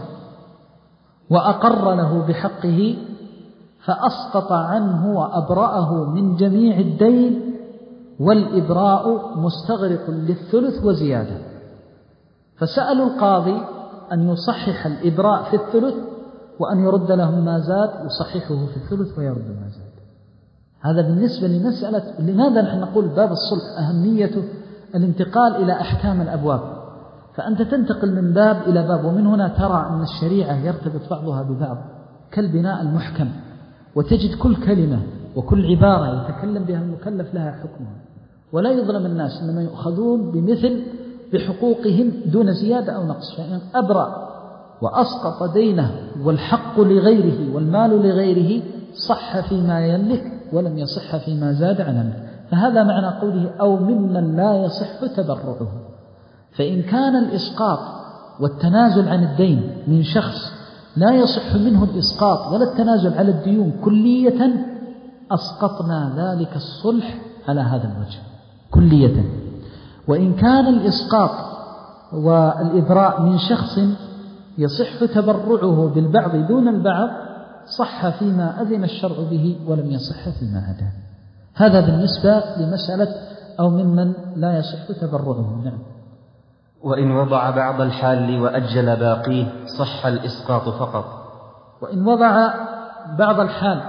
وأقر له بحقه فأسقط عنه وأبرأه من جميع الدين، والإبراء مستغرق للثلث وزيادة. فسألوا القاضي أن يصحح الإبراء في الثلث وأن يرد لهم ما زاد، يصححه في الثلث ويرد ما زاد. هذا بالنسبة لمسألة لماذا نحن نقول باب الصلح أهميته الانتقال إلى أحكام الأبواب. فأنت تنتقل من باب إلى باب، ومن هنا ترى أن الشريعة يرتبط بعضها ببعض كالبناء المحكم، وتجد كل كلمة وكل عبارة يتكلم بها المكلف لها حكمها، ولا يظلم الناس، إنما يؤخذون بمثل بحقوقهم دون زيادة أو نقص. فإن أبرأ وأسقط دينه والحق لغيره والمال لغيره صح فيما يملك ولم يصح فيما زاد عنه. فهذا معنى قوله أو ممن لا يصح تبرعه. فإن كان الإسقاط والتنازل عن الدين من شخص لا يصح منه الإسقاط ولا التنازل على الديون كلية، أسقطنا ذلك الصلح على هذا الوجه كلية. وإن كان الإسقاط والإبراء من شخص يصح تبرعه بالبعض دون البعض صح فيما أذن الشرع به ولم يصح فيما عداه. هذا بالنسبة لمسألة أو ممن لا يصح تبرعه. نعم. وإن وضع بعض الحال وأجل باقيه صح الإسقاط فقط. وإن وضع بعض الحال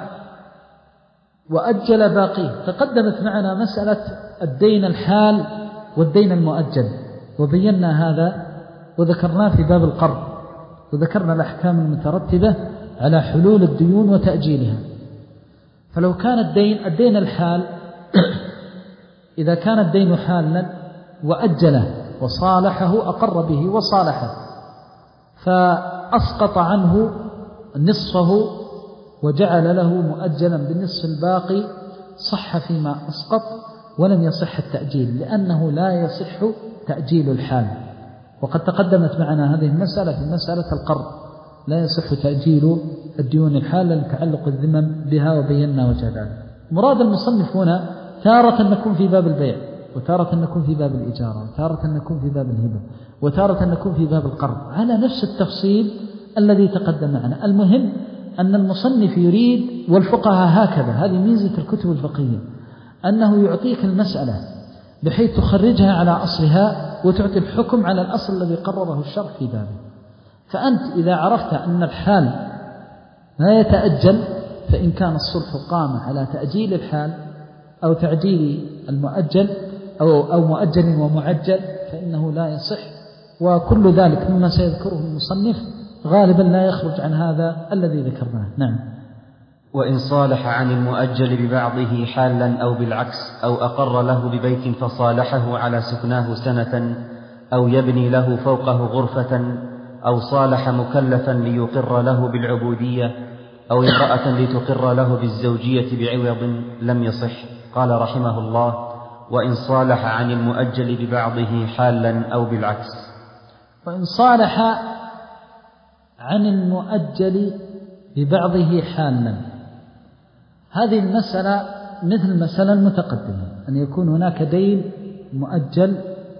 وأجل باقيه، تقدمت معنا مسألة الدين الحال والدين المؤجل، وبينا هذا وذكرناه في باب القرض، وذكرنا الأحكام المترتبة على حلول الديون وتأجيلها. فلو كان الدين الدين الحال إذا كان الدين حالا وأجله وصالحه أقر به وصالحه فأسقط عنه نصفه وجعل له مؤجلا بالنصف الباقي، صح فيما أسقط ولم يصح التأجيل، لأنه لا يصح تأجيل الحال. وقد تقدمت معنا هذه المسألة في مسألة القرض، لا يصح تأجيل الديون الحالة لتعلق الذمم بها، وبينا وجه ذلك. مراد المصنف هنا تارة نكون في باب البيع، وتارة نكون في باب الإجارة، وتارة نكون في باب الهبة، وتارة نكون في باب القرض، على نفس التفصيل الذي تقدم معنا. المهم أن المصنف يريد، والفقهاء هكذا، هذه ميزة الكتب الفقهية، أنه يعطيك المسألة بحيث تخرجها على أصلها وتعطي الحكم على الأصل الذي قرره الشرع في بابه. فأنت إذا عرفت أن الحال لا يتأجل، فإن كان الصلح قام على تأجيل الحال أو تعجيل المؤجل أو, أو مؤجل ومعجل فإنه لا يصح. وكل ذلك مما سيذكره المصنف غالبا لا يخرج عن هذا الذي ذكرناه. نعم. وإن صالح عن المؤجل ببعضه حالا أو بالعكس، أو أقر له ببيت فصالحه على سكناه سنة، أو يبني له فوقه غرفة، أو صالح مكلفا ليقر له بالعبودية، أو امرأة لتقر له بالزوجية بعوض، لم يصح. قال رحمه الله: وإن صالح عن المؤجل ببعضه حالا أو بالعكس. وإن صالح عن المؤجل ببعضه حالا، هذه المسألة مثل المسألة المتقدمة، أن يكون هناك دين مؤجل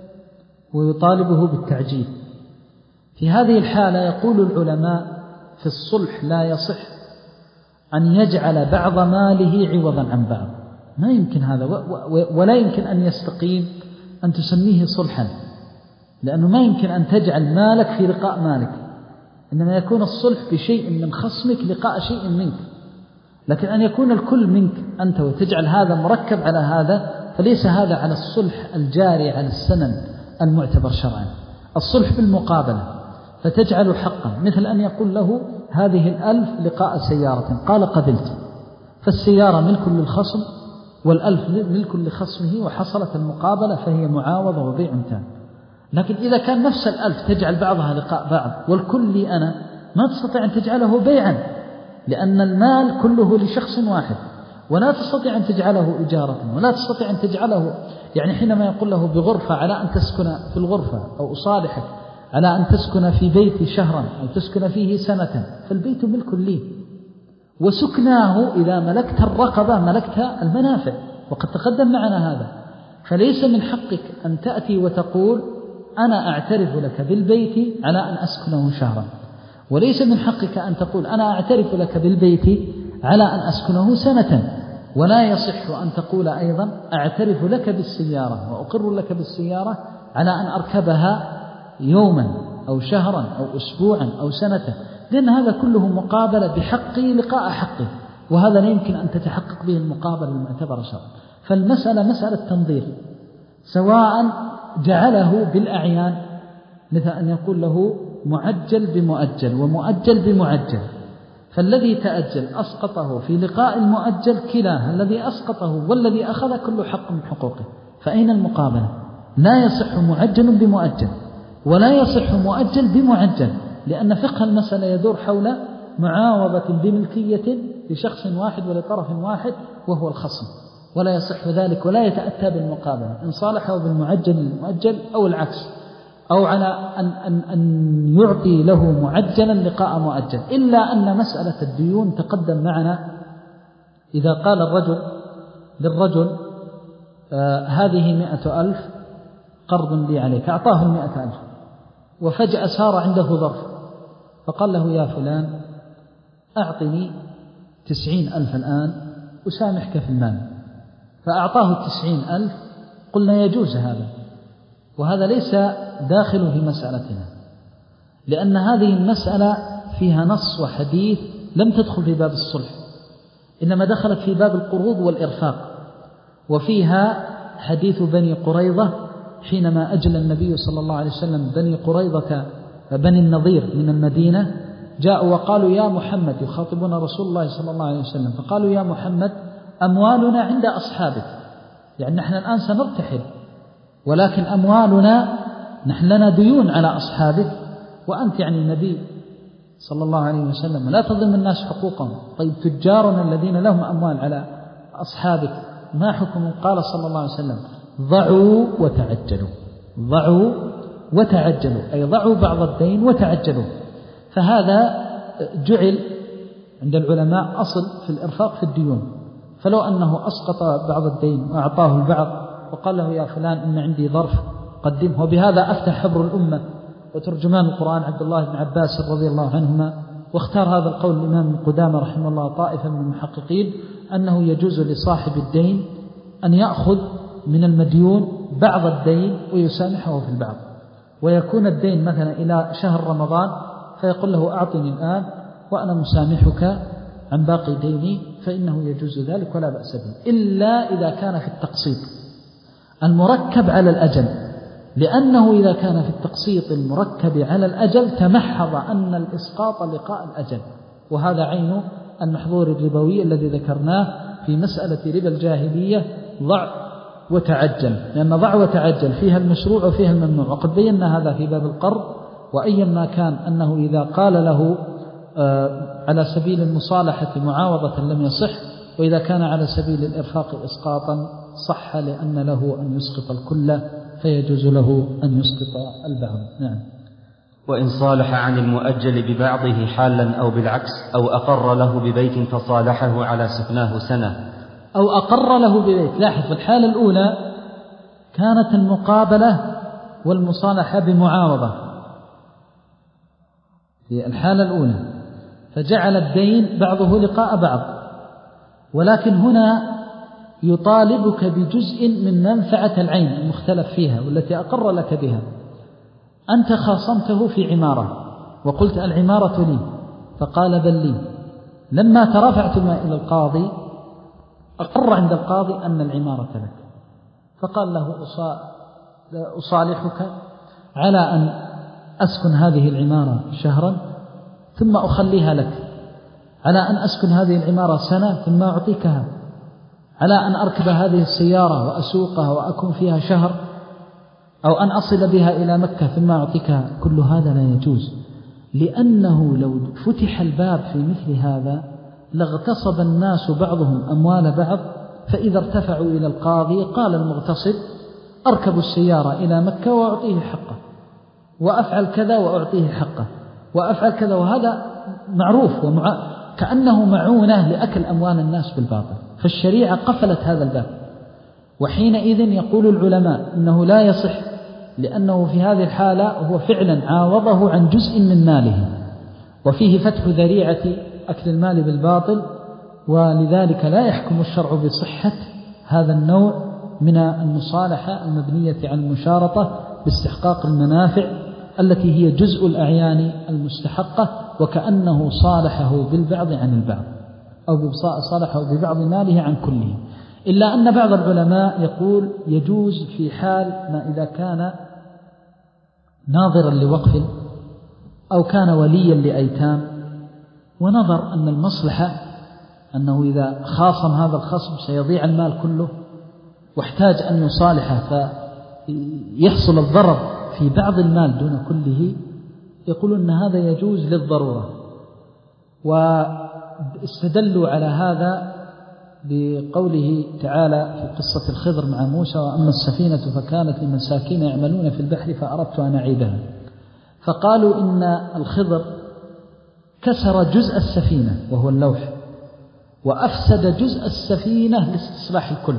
ويطالبه بالتعجيل. في هذه الحالة يقول العلماء في الصلح لا يصح أن يجعل بعض ماله عوضا عن بعض، ما يمكن هذا، ولا يمكن أن يستقيم أن تسميه صلحا، لأنه ما يمكن أن تجعل مالك في لقاء مالك، إنما يكون الصلح بشيء من خصمك لقاء شيء منك. لكن أن يكون الكل منك أنت وتجعل هذا مركب على هذا، فليس هذا على الصلح الجاري على السنن المعتبر شرعا. الصلح بالمقابلة، فتجعل حقا، مثل أن يقول له هذه الألف لقاء سيارة، قال قبلت، فالسيارة ملك للخصم والألف ملك لخصمه، وحصلت المقابلة فهي معاوضة وبيع تام. لكن إذا كان نفس الألف تجعل بعضها لقاء بعض والكل لي أنا، ما تستطيع أن تجعله بيعا، لأن المال كله لشخص واحد، ولا تستطيع أن تجعله إجارة، ولا تستطيع أن تجعله، يعني حينما يقول له بغرفة على أن تسكن في الغرفة، أو أصالحك على أن تسكن في بيتي شهرا أو تسكن فيه سنة، فالبيت ملك لي، وسكناه إذا ملكت الرقبة ملكت المنافع، وقد تقدم معنا هذا. فليس من حقك أن تأتي وتقول أنا أعترف لك بالبيت على أن أسكنه شهرا، وليس من حقك أن تقول أنا أعترف لك بالبيت على أن أسكنه سنة. ولا يصح أن تقول أيضا أعترف لك بالسيارة وأقر لك بالسيارة على أن أركبها يوما أو شهرا أو أسبوعا أو سنة، لأن هذا كله مقابلة بحقي لقاء حقي، وهذا لا يمكن أن تتحقق به المقابلة المعتبرة شرعا. فالمسألة مسألة تنظير، سواء جعله بالأعيان، مثل أن يقول له معجل بمؤجل ومؤجل بمعجل، فالذي تأجل أسقطه في لقاء المؤجل، كلاه الذي أسقطه والذي أخذ كل حق من حقوقه، فأين المقابلة؟ لا يصح معجل بمؤجل ولا يصح مؤجل بمعجل، لأن فقه المسألة يدور حول معاوضة بملكية لشخص واحد ولطرف واحد وهو الخصم، ولا يصح ذلك ولا يتأتى بالمقابلة إن صالحه بالمعجل المؤجل أو العكس، أو على أن, أن, أن يعطي له معجلا لقاء مؤجل. إلا أن مسألة الديون تقدم معنا، إذا قال الرجل للرجل آه هذه مئة ألف قرض لي عليك، أعطاه المئة ألف، وفجأة صار عنده ظرف، فقال له يا فلان أعطني تسعين ألف الآن أسامحك في المال، فأعطاه التسعين ألف. قلنا يجوز هذا، وهذا ليس داخل في مسألتنا، لأن هذه المسألة فيها نص وحديث لم تدخل في باب الصلح، إنما دخلت في باب القروض والإرفاق، وفيها حديث بني قريظة حينما أجل النبي صلى الله عليه وسلم بني قريظة بني النضير من المدينة، جاءوا وقالوا يا محمد، يخاطبون رسول الله صلى الله عليه وسلم، فقالوا يا محمد أموالنا عند أصحابك، يعني نحن الآن سنرتحل، ولكن أموالنا نحن لنا ديون على أصحابك، وأنت يعني النبي صلى الله عليه وسلم لا تظلم الناس حقوقهم، طيب تجارنا الذين لهم أموال على أصحابك ما حكم؟ قال صلى الله عليه وسلم ضعوا وتعجلوا، ضعوا وتعجلوا، أي ضعوا بعض الدين وتعجلوا. فهذا جعل عند العلماء أصل في الإرفاق في الديون، فلو أنه أسقط بعض الدين وأعطاه البعض وقال له يا فلان إن عندي ظرف قدمه، وبهذا أفتح حبر الأمة وترجمان القرآن عبد الله بن عباس رضي الله عنهما، واختار هذا القول الإمام ابن قدامة رحمه الله طائفة من المحققين أنه يجوز لصاحب الدين أن يأخذ من المديون بعض الدين ويسامحه في البعض، ويكون الدين مثلا إلى شهر رمضان فيقول له أعطني الآن وأنا مسامحك عن باقي ديني، فإنه يجوز ذلك ولا بأس به، إلا إذا كان في التقسيط المركب على الأجل، لأنه إذا كان في التقسيط المركب على الأجل تمحض أن الإسقاط لقاء الأجل، وهذا عين المحظور الربوي الذي ذكرناه في مسألة ربا الجاهلية، ضع وتعجل، لأن ضع وتعجل فيها المشروع وفيها الممنوع، وقد بينا هذا في باب القرض. وأيا ما كان أنه إذا قال له على سبيل المصالحة معاوضة لم يصح، وإذا كان على سبيل الإرفاق إسقاطا صح، لأن له أن يسقط الكل فيجوز له أن يسقط البعض. نعم. وإن صالح عن المؤجل ببعضه حالا أو بالعكس، أو أقر له ببيت فصالحه على سكناه سنة، أو أقر له ببيت. لاحظ في الحالة الأولى كانت المقابلة والمصالحة بمعاوضة في الحالة الأولى، فجعل الدين بعضه لقاء بعض، ولكن هنا يطالبك بجزء من منفعة العين المختلف فيها والتي أقر لك بها. أنت خاصمته في عمارة وقلت العمارة لي، فقال بل لي. لما ترافعتما إلى القاضي أقر عند القاضي أن العمارة لك، فقال له أصالحك على أن أسكن هذه العمارة شهرا ثم أخليها لك، على أن أسكن هذه العمارة سنة ثم أعطيكها، على أن أركب هذه السيارة وأسوقها وأكون فيها شهر، أو أن أصل بها إلى مكة ثم أعطيكها. كل هذا لا يجوز، لأنه لو فتح الباب في مثل هذا لاغتصب الناس بعضهم أموال بعض، فإذا ارتفعوا إلى القاضي قال المغتصب أركب السيارة إلى مكة وأعطيه حقه، وأفعل كذا وأعطيه حقه، وأفعل كذا، وهذا معروف ومع... كأنه معونة لأكل أموال الناس بالباطل. فالشريعة قفلت هذا الباب، وحينئذ يقول العلماء إنه لا يصح، لأنه في هذه الحالة هو فعلا عاوضه عن جزء من ماله، وفيه فتح ذريعة أكل المال بالباطل، ولذلك لا يحكم الشرع بصحة هذا النوع من المصالحة المبنية على المشارطة باستحقاق المنافع التي هي جزء الأعيان المستحقة، وكأنه صالحه بالبعض عن البعض، أو صالحه ببعض ماله عن كله. إلا أن بعض العلماء يقول يجوز في حال ما إذا كان ناظرا لوقف أو كان وليا لأيتام، ونظر أن المصلحة أنه إذا خاصم هذا الخصم سيضيع المال كله، واحتاج أن يصالحه فيحصل الضرر في بعض المال دون كله، يقول أن هذا يجوز للضرورة. واستدلوا على هذا بقوله تعالى في قصة الخضر مع موسى: وأما السفينة فكانت لمساكين يعملون في البحر فأردت أن أعيبها. فقالوا إن الخضر كسر جزء السفينة وهو اللوح، وأفسد جزء السفينة لاستصلاح الكل،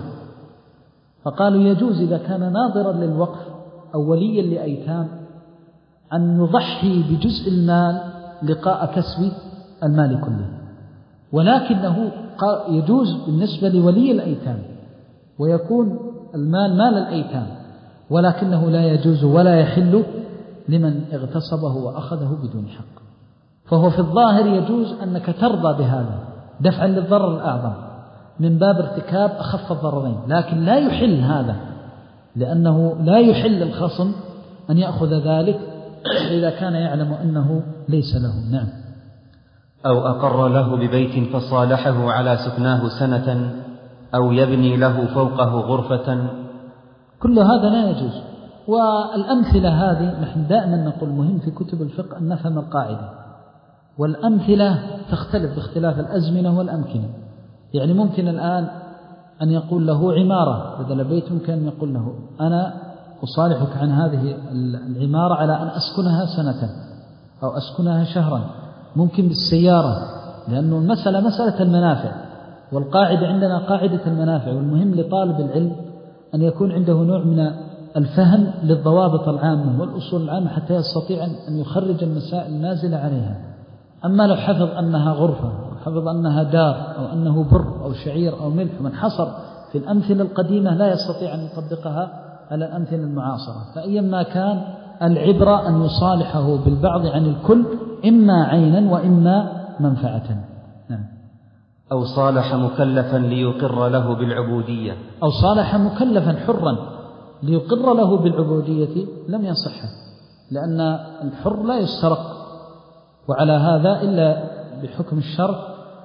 فقالوا يجوز إذا كان ناظرا للوقف أو وليا لأيتام أن يضحي بجزء المال لقاء كسب المال كله، ولكنه يجوز بالنسبة لولي الأيتام ويكون المال مال الأيتام، ولكنه لا يجوز ولا يحل لمن اغتصبه وأخذه بدون حق. فهو في الظاهر يجوز أنك ترضى بهذا دفعا للضرر الأعظم من باب ارتكاب أخف الضررين، لكن لا يحل هذا، لأنه لا يحل الخصم أن يأخذ ذلك إذا كان يعلم أنه ليس له. نعم. أو أقر له ببيت فصالحه على سكناه سنة، أو يبني له فوقه غرفة، كل هذا لا يجوز. والأمثلة هذه نحن دائما نقول مهم في كتب الفقه أن نفهم القاعدة، والأمثلة تختلف باختلاف الأزمنة والأمكنة. يعني ممكن الآن أن يقول له عمارة بدل بيت، ممكن أن يقول له أنا أصالحك عن هذه العمارة على أن أسكنها سنة أو أسكنها شهرا. ممكن بالسيارة، لأنه المسألة مسألة المنافع، والقاعدة عندنا قاعدة المنافع، والمهم لطالب العلم أن يكون عنده نوع من الفهم للضوابط العامة والأصول العامة حتى يستطيع أن يخرج المسائل النازلة عليها. أما لو حفظ أنها غرفة أو حفظ أنها دار أو أنه بر أو شعير أو ملح، من حصر في الأمثلة القديمة لا يستطيع أن يطبقها على الأمثلة المعاصرة. فأيما كان العبرة أن يصالحه بالبعض عن الكل، إما عينا وإما منفعة. نعم. أو صالح مكلفا ليقر له بالعبودية، أو صالح مكلفا حرا ليقر له بالعبودية لم يصح، لأن الحر لا يسترق، وعلى هذا إلا بحكم الشرع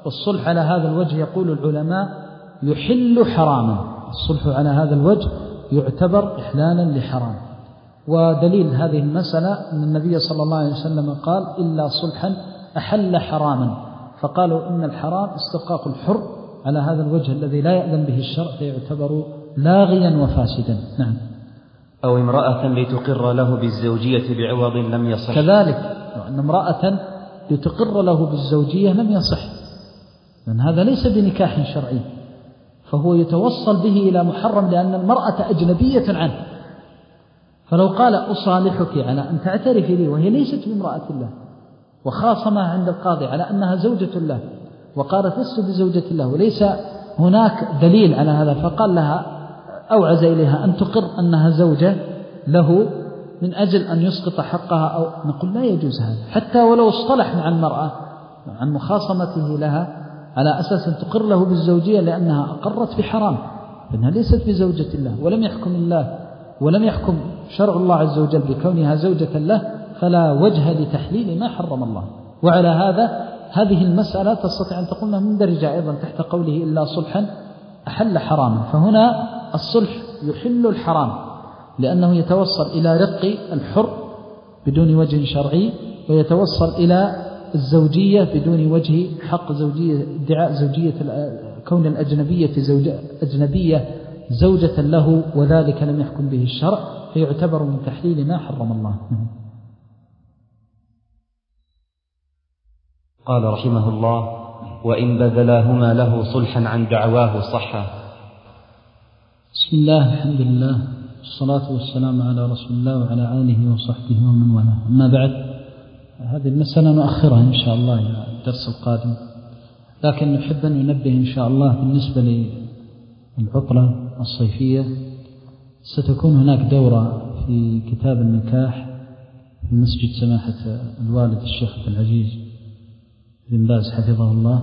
والصلح على هذا الوجه يقول العلماء يحل حراما، الصلح على هذا الوجه يعتبر إحلالا لحرام. ودليل هذه المسألة أن النبي صلى الله عليه وسلم قال إلا صلحا أحل حراما، فقالوا إن الحرام استحقاق الحر على هذا الوجه الذي لا يأذن به الشرع فيعتبر لاغيا وفاسدا. نعم. أو امرأة لتقر له بالزوجية بعوض لم يصح، كذلك أن امرأة لتقر له بالزوجية لم يصح، لأن هذا ليس بنكاح شرعي، فهو يتوصل به إلى محرم لأن المرأة أجنبية عنه. فلو قال أصالحك على أن تعترفي لي وهي ليست بامرأة الله، وخاصمها عند القاضي على أنها زوجة الله وقالت لست بزوجة الله وليس هناك دليل على هذا، فقال لها أوعز إليها أن تقر أنها زوجة له من أجل أن يسقط حقها، أو نقول لا يجوز هذا حتى ولو اصطلح مع المرأة عن مخاصمته لها على أساس أن تقر له بالزوجية لأنها أقرت بحرام، فإنها ليست بزوجة الله، ولم يحكم الله ولم يحكم شرع الله عز وجل بكونها زوجة له، فلا وجه لتحليل ما حرم الله. وعلى هذا هذه المسألة تستطيع أن تقولنا مندرجة أيضا تحت قوله إلا صلحا أحل حراما، فهنا الصلح يحل الحرام لأنه يتوصل إلى رق الحر بدون وجه شرعي، ويتوصل إلى الزوجية بدون وجه حق زوجية، ادعاء زوجية كون الأجنبية زوجة أجنبية زوجة له وذلك لم يحكم به الشرع، فيعتبر من تحليل ما حرم الله. قال رحمه الله: وإن بذلاهما له صلحا عن دعواه صحا. بسم الله، الحمد لله، والصلاة والسلام على رسول الله وعلى آله وصحبه ومن والاه. أما بعد، هذه المسألة نؤخرها إن شاء الله إلى الدرس القادم، لكن نحب أن ننبه إن شاء الله بالنسبة للعطلة الصيفية ستكون هناك دورة في كتاب النكاح في مسجد سماحة الوالد الشيخ عبد العزيز بن باز حفظه الله.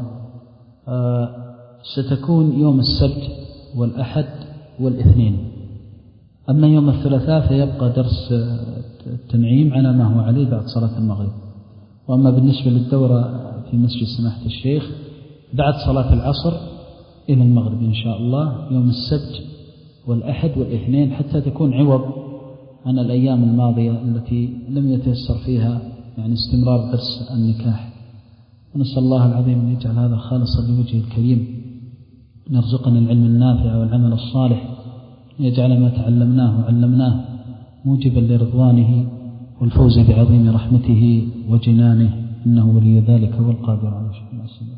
ستكون يوم السبت والأحد والاثنين، أما يوم الثلاثاء فيبقى درس التنعيم على ما هو عليه بعد صلاة المغرب. وأما بالنسبة للدورة في مسجد سماحة الشيخ بعد صلاة العصر إلى المغرب إن شاء الله يوم السبت والأحد والاثنين، حتى تكون عوض عن الأيام الماضية التي لم يتيسر فيها يعني استمرار درس النكاح. ونسأل الله العظيم أن يجعل هذا خالصا لوجهه الكريم، نرزقنا العلم النافع والعمل الصالح، يجعل ما تعلمناه وعلمناه موجبا لرضوانه والفوز بعظيم رحمته وجنانه، إنه ولي ذلك والقادر على شيء.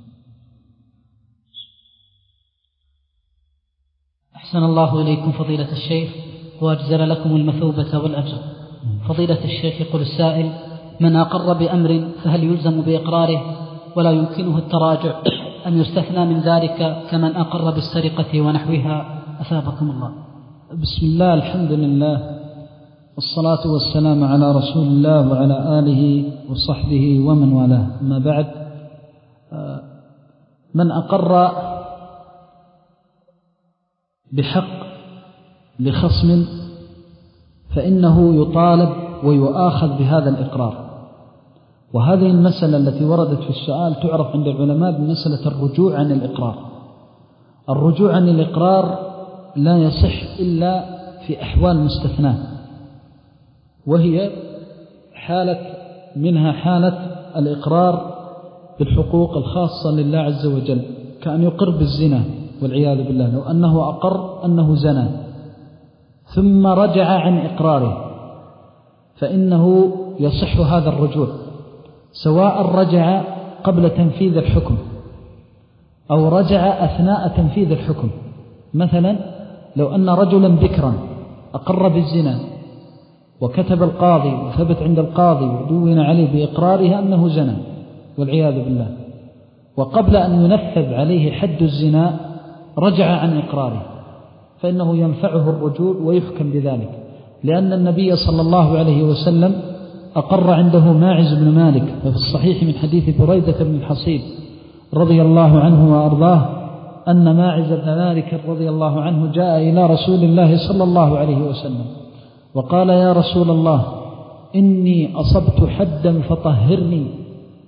أحسن الله إليكم فضيلة الشيخ وأجزل لكم المثوبة والأجر. فضيلة الشيخ يقول السائل: من أقر بأمر فهل يلزم بإقراره ولا يمكنه التراجع أم يستثنى من ذلك كمن أقر بالسرقة ونحوها؟ أثابكم الله. بسم الله، الحمد لله، والصلاة والسلام على رسول الله وعلى آله وصحبه ومن والاه. أما بعد، من أقر بحق لخصم فإنه يطالب ويؤاخذ بهذا الإقرار. وهذه المسألة التي وردت في السؤال تعرف عند العلماء بمسألة الرجوع عن الإقرار. الرجوع عن الإقرار لا يصح إلا في أحوال مستثناة، وهي حالة منها حالة الإقرار بالحقوق الخاصة لله عز وجل، كأن يقر بالزنا والعياذ بالله، لو أنه أقر أنه زنى ثم رجع عن إقراره فإنه يصح هذا الرجوع، سواء رجع قبل تنفيذ الحكم أو رجع أثناء تنفيذ الحكم. مثلا لو أن رجلا بكرا أقر بالزنا وكتب القاضي وثبت عند القاضي ودون عليه بإقراره أنه زنى والعياذ بالله، وقبل أن ينفذ عليه حد الزنا رجع عن إقراره، فإنه ينفعه الرجوع ويحكم بذلك، لأن النبي صلى الله عليه وسلم أقر عنده ماعز بن مالك، ففي الصحيح من حديث بريدة بن الحصيب رضي الله عنه وأرضاه أن ماعز بن مالك رضي الله عنه جاء إلى رسول الله صلى الله عليه وسلم وقال: يا رسول الله، إني أصبت حدا فطهرني،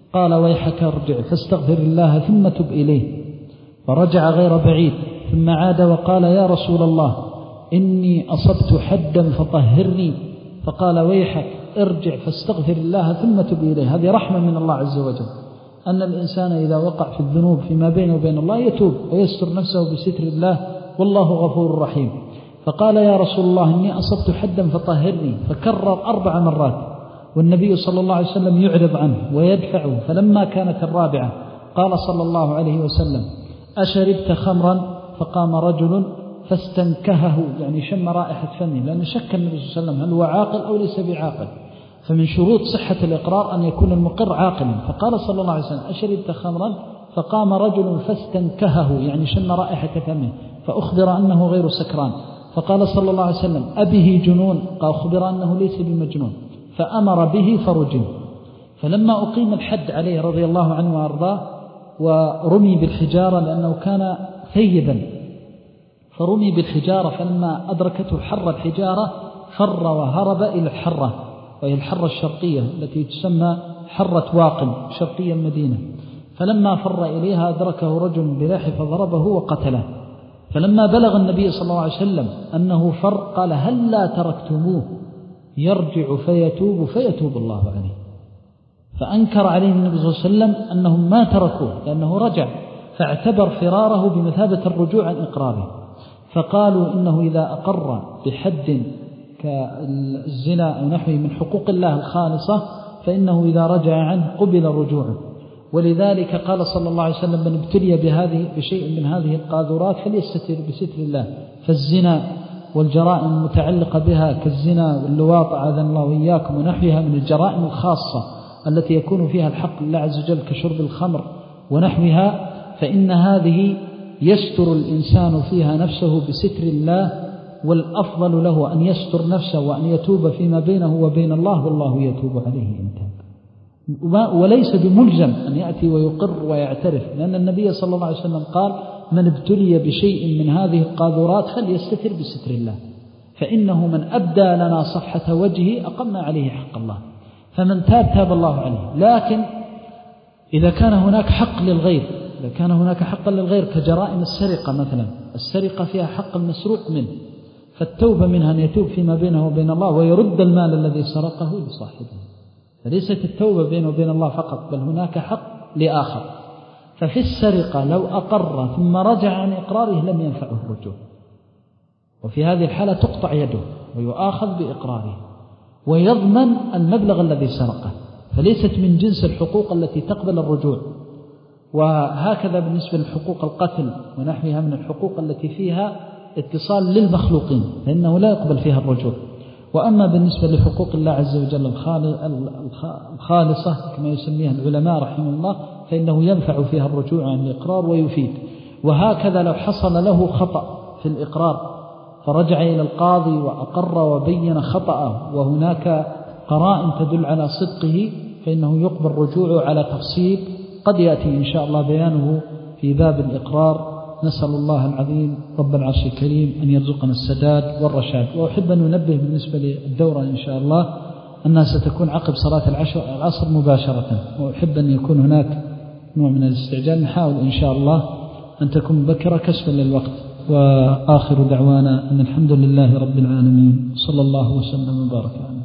قال ويحك ارجع فاستغفر الله ثم تب إليه، فرجع غير بعيد ثم عاد وقال يا رسول الله إني أصبت حدا فطهرني، فقال ويحك ارجع فاستغفر الله ثم تب إليه. هذه رحمة من الله عز وجل، أن الإنسان إذا وقع في الذنوب فيما بينه وبين الله يتوب ويستر نفسه بستر الله، والله غفور رحيم. فقال يا رسول الله إني أصبت حدا فطهرني، فكرر أربع مرات، والنبي صلى الله عليه وسلم يعرض عنه ويدفعه. فلما كانت الرابعة قال صلى الله عليه وسلم أشربت خمرا؟ فقام رجل فاستنكهه، يعني شم رائحة فمه، لأن شك النبي صلى الله عليه وسلم هل هو عاقل أو ليس بعاقل، فمن شروط صحة الإقرار أن يكون المقر عاقلا. فقال صلى الله عليه وسلم أشربت خمرا؟ فقام رجل فاستنكهه، يعني شم رائحة فمه، فأخبر أنه غير سكران. فقال صلى الله عليه وسلم أبه جنون؟ قال أخبر أنه ليس بمجنون، فأمر به فرجم. فلما أقيم الحد عليه رضي الله عنه وأرضاه ورمي بالحجارة لأنه كان ثيبا، فرمي بالحجارة، فلما أدركته حر الحجارة فر وهرب إلى الحرة، وهي الحرة الشرقية التي تسمى حرة واقم شرقية المدينة. فلما فر إليها أدركه رجل بريح فضربه وقتله. فلما بلغ النبي صلى الله عليه وسلم أنه فر قال هل لا تركتموه يرجع فيتوب فيتوب الله عليه. فأنكر عليه النبي صلى الله عليه وسلم أنهم ما تركوه لأنه رجع، فاعتبر فراره بمثابة الرجوع عن إقراره. فقالوا إنه إذا أقر بحد كالزنا أو نحوه من حقوق الله الخالصة فإنه إذا رجع عنه قبل رجوعه. ولذلك قال صلى الله عليه وسلم من ابتلي بهذه بشيء من هذه القاذورات فليستتر بستر الله. فالزنا والجرائم المتعلقة بها كالزنا واللواط أعاذنا الله وإياكم ونحوها من الجرائم الخاصة التي يكون فيها الحق لله عز وجل كشرب الخمر ونحوها، فإن هذه يستر الإنسان فيها نفسه بستر الله، والأفضل له أن يستر نفسه وأن يتوب فيما بينه وبين الله، والله يتوب عليه إن تاب. وليس بملزم أن يأتي ويقر ويعترف، لأن النبي صلى الله عليه وسلم قال من ابتلي بشيء من هذه القاذورات فليستتر بستر الله، فإنه من أبدى لنا صفحة وجهه أقمنا عليه حق الله، فمن تاب تاب الله عليه. لكن إذا كان هناك حق للغير، إذا كان هناك حق للغير كجرائم السرقة مثلا، السرقة فيها حق المسروق منه، فالتوبة منها أن يتوب فيما بينه وبين الله ويرد المال الذي سرقه لصاحبه. فليست التوبة بينه وبين الله فقط، بل هناك حق لآخر. ففي السرقة لو أقر ثم رجع عن إقراره لم ينفعه الرجوع، وفي هذه الحالة تقطع يده ويؤاخذ بإقراره ويضمن المبلغ الذي سرقه، فليست من جنس الحقوق التي تقبل الرجوع. وهكذا بالنسبة لحقوق القتل ونحوها من الحقوق التي فيها اتصال للمخلوقين فإنه لا يقبل فيها الرجوع. وأما بالنسبة لحقوق الله عز وجل الخالصة كما يسميها العلماء رحمه الله فإنه ينفع فيها الرجوع عن الإقرار ويفيد. وهكذا لو حصل له خطأ في الإقرار فرجع إلى القاضي وأقر وبين خطأه وهناك قرائن تدل على صدقه فإنه يقبل رجوعه على تفصيل قد يأتي إن شاء الله بيانه في باب الإقرار. نسأل الله العظيم رب العرش الكريم أن يرزقنا السداد والرشاد. وأحب أن ننبه بالنسبة للدورة إن شاء الله أنها ستكون عقب صلاة العصر مباشرة، وأحب أن يكون هناك نوع من الاستعجال، نحاول إن شاء الله أن تكون بكرة كسبا للوقت. وآخر دعوانا أن الحمد لله رب العالمين، صلى الله وسلم وبارك عليه.